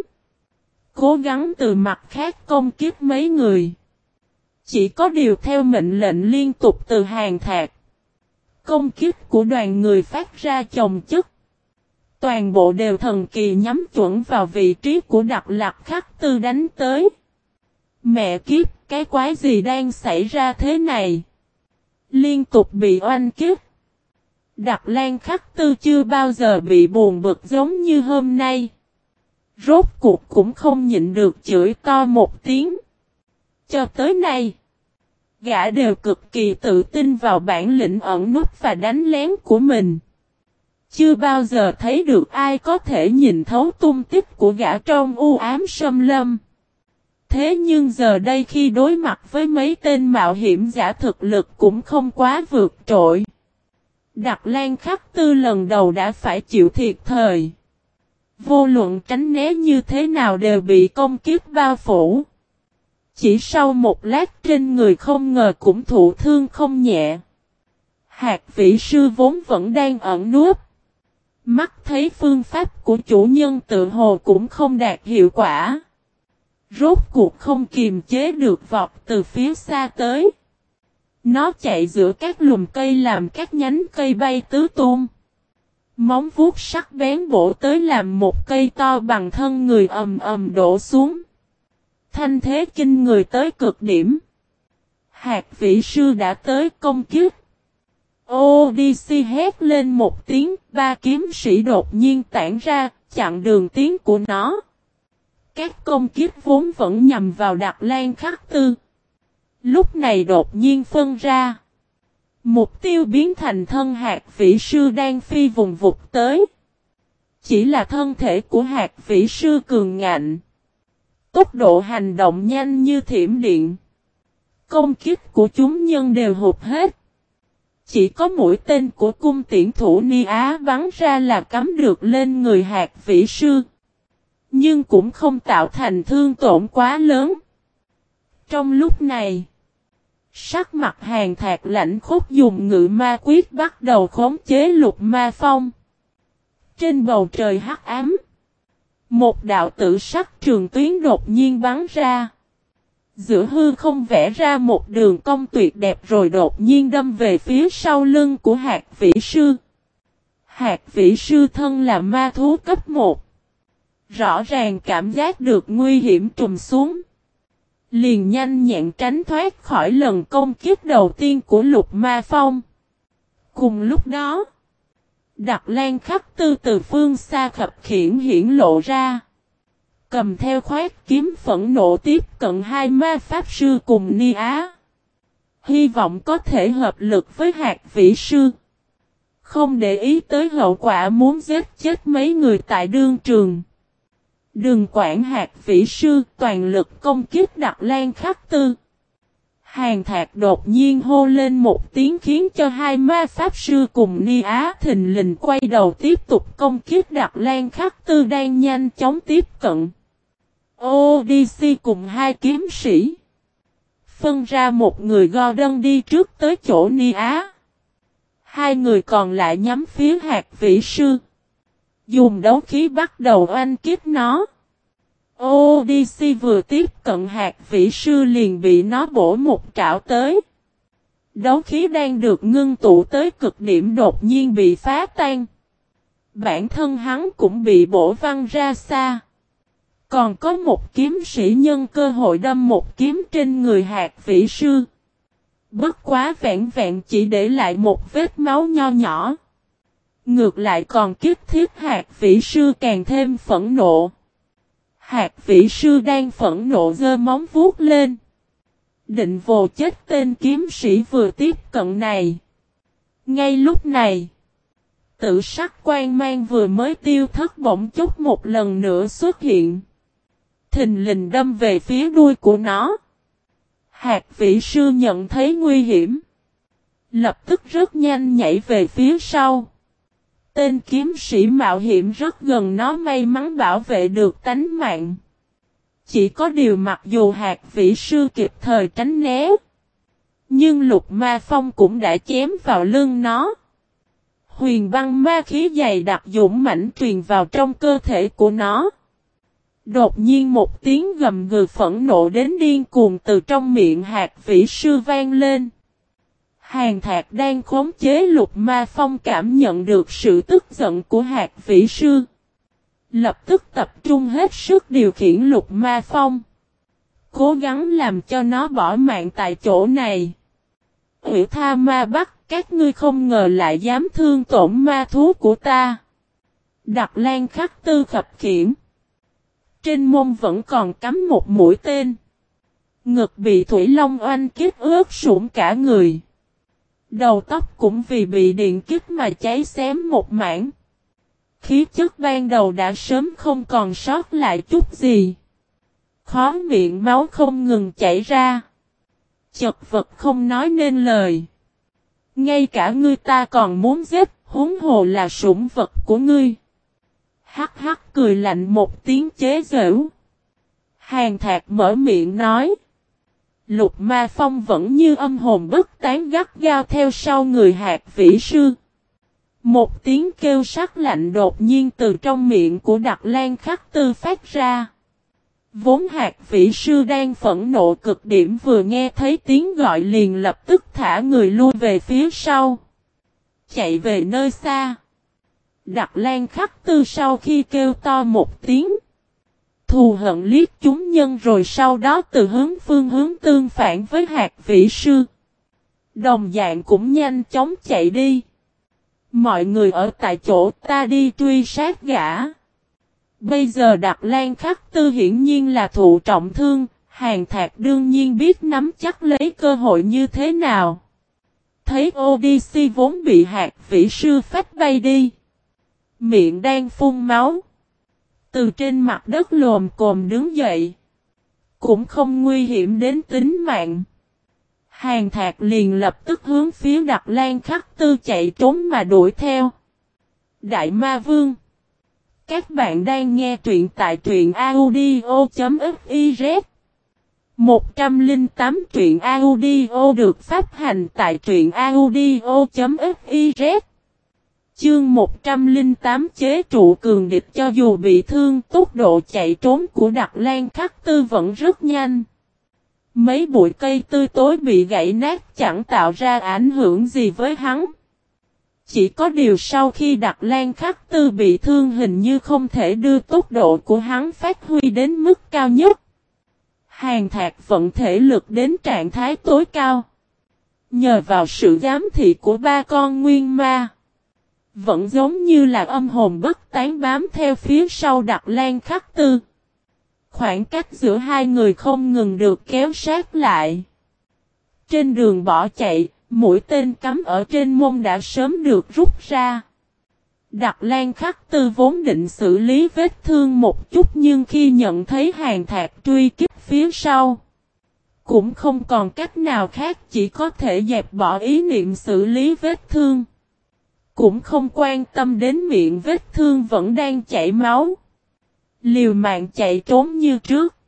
Cố gắng từ mặt khác công kích mấy người. Chỉ có điều theo mệnh lệnh liên tục từ Hàn Thạc. Công kích của đoàn người phát ra chồng chất. Toàn bộ đều thần kỳ nhắm chuẩn vào vị trí của Đặc Lạc Khắc Tư đánh tới. Mẹ kiếp, cái quái gì đang xảy ra thế này? Liên tục bị oanh kích. Đặc Lan Khắc Tư chưa bao giờ bị buồn bực giống như hôm nay. Rốt cuộc cũng không nhịn được chửi to một tiếng. Cho tới nay, gã đều cực kỳ tự tin vào bản lĩnh ẩn núp và đánh lén của mình. Chưa bao giờ thấy được ai có thể nhìn thấu tung tích của gã trong u ám xâm lâm. Thế nhưng giờ đây khi đối mặt với mấy tên mạo hiểm giả thực lực cũng không quá vượt trội. Đặc Lan Khắc Tư lần đầu đã phải chịu thiệt thời. Vô luận tránh né như thế nào đều bị công kích bao phủ. Chỉ sau một lát trên người không ngờ cũng thụ thương không nhẹ. Hạt vĩ sư vốn vẫn đang ẩn núp. Mắt thấy phương pháp của chủ nhân tự hồ cũng không đạt hiệu quả. Rốt cuộc không kiềm chế được vọt từ phía xa tới. Nó chạy giữa các lùm cây làm các nhánh cây bay tứ tung. Móng vuốt sắc bén bổ tới làm một cây to bằng thân người ầm ầm đổ xuống. Thanh thế kinh người tới cực điểm. Hạt vĩ sư đã tới công kích. Odyssey hét lên một tiếng, ba kiếm sĩ đột nhiên tản ra, chặn đường tiến của nó. Các công kích vốn vẫn nhằm vào Đặc Lan Khắc Tư. Lúc này đột nhiên phân ra. Mục tiêu biến thành thân hạt vĩ sư đang phi vùng vụt tới. Chỉ là thân thể của hạt vĩ sư cường ngạnh. Tốc độ hành động nhanh như thiểm điện. Công kích của chúng nhân đều hụt hết. Chỉ có mũi tên của cung tiễn thủ Ni Á bắn ra là cắm được lên người hạt vĩ sư. Nhưng cũng không tạo thành thương tổn quá lớn. Trong lúc này, sắc mặt Hàn Thạc lạnh khốc dùng ngự ma quyết bắt đầu khống chế Lục Ma Phong. Trên bầu trời hắc ám, một đạo tử sắc trường tuyến đột nhiên bắn ra. Giữa hư không vẽ ra một đường cong tuyệt đẹp rồi đột nhiên đâm về phía sau lưng của hạt vĩ sư. Hạt vĩ sư thân là ma thú cấp 1. Rõ ràng cảm giác được nguy hiểm trùm xuống. Liền nhanh nhẹn tránh thoát khỏi lần công kích đầu tiên của Lục Ma Phong. Cùng lúc đó, Đặc Lan Khắc Tư từ phương xa khập khiễng hiển lộ ra. Cầm theo khoét kiếm phẫn nộ tiếp cận hai ma pháp sư cùng Ni Á. Hy vọng có thể hợp lực với hạt vĩ sư. Không để ý tới hậu quả muốn giết chết mấy người tại đương trường. Đừng quản hạt vĩ sư toàn lực công kích Đặc Lan Khắc Tư. Hàn Thạc đột nhiên hô lên một tiếng khiến cho hai ma pháp sư cùng Ni Á thình lình quay đầu tiếp tục công kích Đặc Lan Khắc Tư đang nhanh chóng tiếp cận. Odyssey cùng hai kiếm sĩ phân ra một người Gordon đi trước tới chỗ Ni Á. Hai người còn lại nhắm phía hạt vĩ sư. Dùng đấu khí bắt đầu oanh kích nó. Odyssey vừa tiếp cận hạt vĩ sư liền bị nó bổ một trảo tới. Đấu khí đang được ngưng tụ tới cực điểm đột nhiên bị phá tan. Bản thân hắn cũng bị bổ văng ra xa. Còn có một kiếm sĩ nhân cơ hội đâm một kiếm trên người hạt vĩ sư. Bất quá vẹn vẹn chỉ để lại một vết máu nho nhỏ. Ngược lại còn kích thiết hạt vĩ sư càng thêm phẫn nộ. Hạt vĩ sư đang phẫn nộ giơ móng vuốt lên. Định vồ chết tên kiếm sĩ vừa tiếp cận này. Ngay lúc này, tự sắc quan mang vừa mới tiêu thất bỗng chốc một lần nữa xuất hiện. Thình lình đâm về phía đuôi của nó. Hạt vĩ sư nhận thấy nguy hiểm. Lập tức rất nhanh nhảy về phía sau. Tên kiếm sĩ mạo hiểm rất gần nó may mắn bảo vệ được tánh mạng. Chỉ có điều mặc dù hạt vĩ sư kịp thời tránh né. Nhưng Lục Ma Phong cũng đã chém vào lưng nó. Huyền băng ma khí dày đặc dũng mãnh truyền vào trong cơ thể của nó. Đột nhiên một tiếng gầm gừ phẫn nộ đến điên cuồng từ trong miệng hạt vĩ sư vang lên. Hàn Thạc đang khống chế Lục Ma Phong cảm nhận được sự tức giận của Hạc Vĩ Sư. Lập tức tập trung hết sức điều khiển Lục Ma Phong. Cố gắng làm cho nó bỏ mạng tại chỗ này. Hủy Tha Ma Bắc, các ngươi không ngờ lại dám thương tổn ma thú của ta. Đặc Lan Khắc Tư khập khiễng. Trên mông vẫn còn cắm một mũi tên. Ngực bị Thủy Long oanh kích ướt sũng cả người. Đầu tóc cũng vì bị điện kích mà cháy xém một mảng. Khí chất ban đầu đã sớm không còn sót lại chút gì. Khóe miệng máu không ngừng chảy ra. Chật vật không nói nên lời. Ngay cả ngươi ta còn muốn giết, huống hồ là sủng vật của ngươi. Hắc hắc cười lạnh một tiếng chế giễu. Hàn Thạc mở miệng nói. Lục Ma Phong vẫn như âm hồn bất tán gắt gao theo sau người Hạc Vĩ Sư. Một tiếng kêu sắc lạnh đột nhiên từ trong miệng của Đặc Lan Khắc Tư phát ra. Vốn Hạc Vĩ Sư đang phẫn nộ cực điểm vừa nghe thấy tiếng gọi liền lập tức thả người lui về phía sau. Chạy về nơi xa. Đặc Lan Khắc Tư sau khi kêu to một tiếng. Thù hận liếc chúng nhân rồi sau đó từ phương hướng tương phản với Hạc Vĩ Sư. Đồng dạng cũng nhanh chóng chạy đi. Mọi người ở tại chỗ ta đi truy sát gã. Bây giờ Đặc Lan Khắc Tư hiển nhiên là thụ trọng thương, Hàn Thạc đương nhiên biết nắm chắc lấy cơ hội như thế nào. Thấy Odyssey vốn bị Hạc Vĩ Sư phách bay đi. Miệng đang phun máu. Từ trên mặt đất lồm cồm đứng dậy. Cũng không nguy hiểm đến tính mạng. Hàn Thạc liền lập tức hướng phía Đặc Lan Khắc Tư chạy trốn mà đuổi theo. Đại Ma Vương. Các bạn đang nghe truyện tại truyện audio.fiz. 108 truyện audio được phát hành tại truyện audio.fiz. Chương 108 chế trụ cường địch cho dù bị thương tốc độ chạy trốn của Đặc Lan Khắc Tư vẫn rất nhanh. Mấy bụi cây tươi tối bị gãy nát chẳng tạo ra ảnh hưởng gì với hắn. Chỉ có điều sau khi Đặc Lan Khắc Tư bị thương hình như không thể đưa tốc độ của hắn phát huy đến mức cao nhất. Hàn Thạc vận thể lực đến trạng thái tối cao. Nhờ vào sự giám thị của ba con nguyên ma. Vẫn giống như là âm hồn bất tán bám theo phía sau Đặc Lan Khắc Tư. Khoảng cách giữa hai người không ngừng được kéo sát lại. Trên đường bỏ chạy, mũi tên cắm ở trên mông đã sớm được rút ra. Đặc Lan Khắc Tư vốn định xử lý vết thương một chút nhưng khi nhận thấy Hàn Thạc truy kích phía sau. Cũng không còn cách nào khác chỉ có thể dẹp bỏ ý niệm xử lý vết thương. Cũng không quan tâm đến miệng vết thương vẫn đang chảy máu. Liều mạng chạy trốn như trước.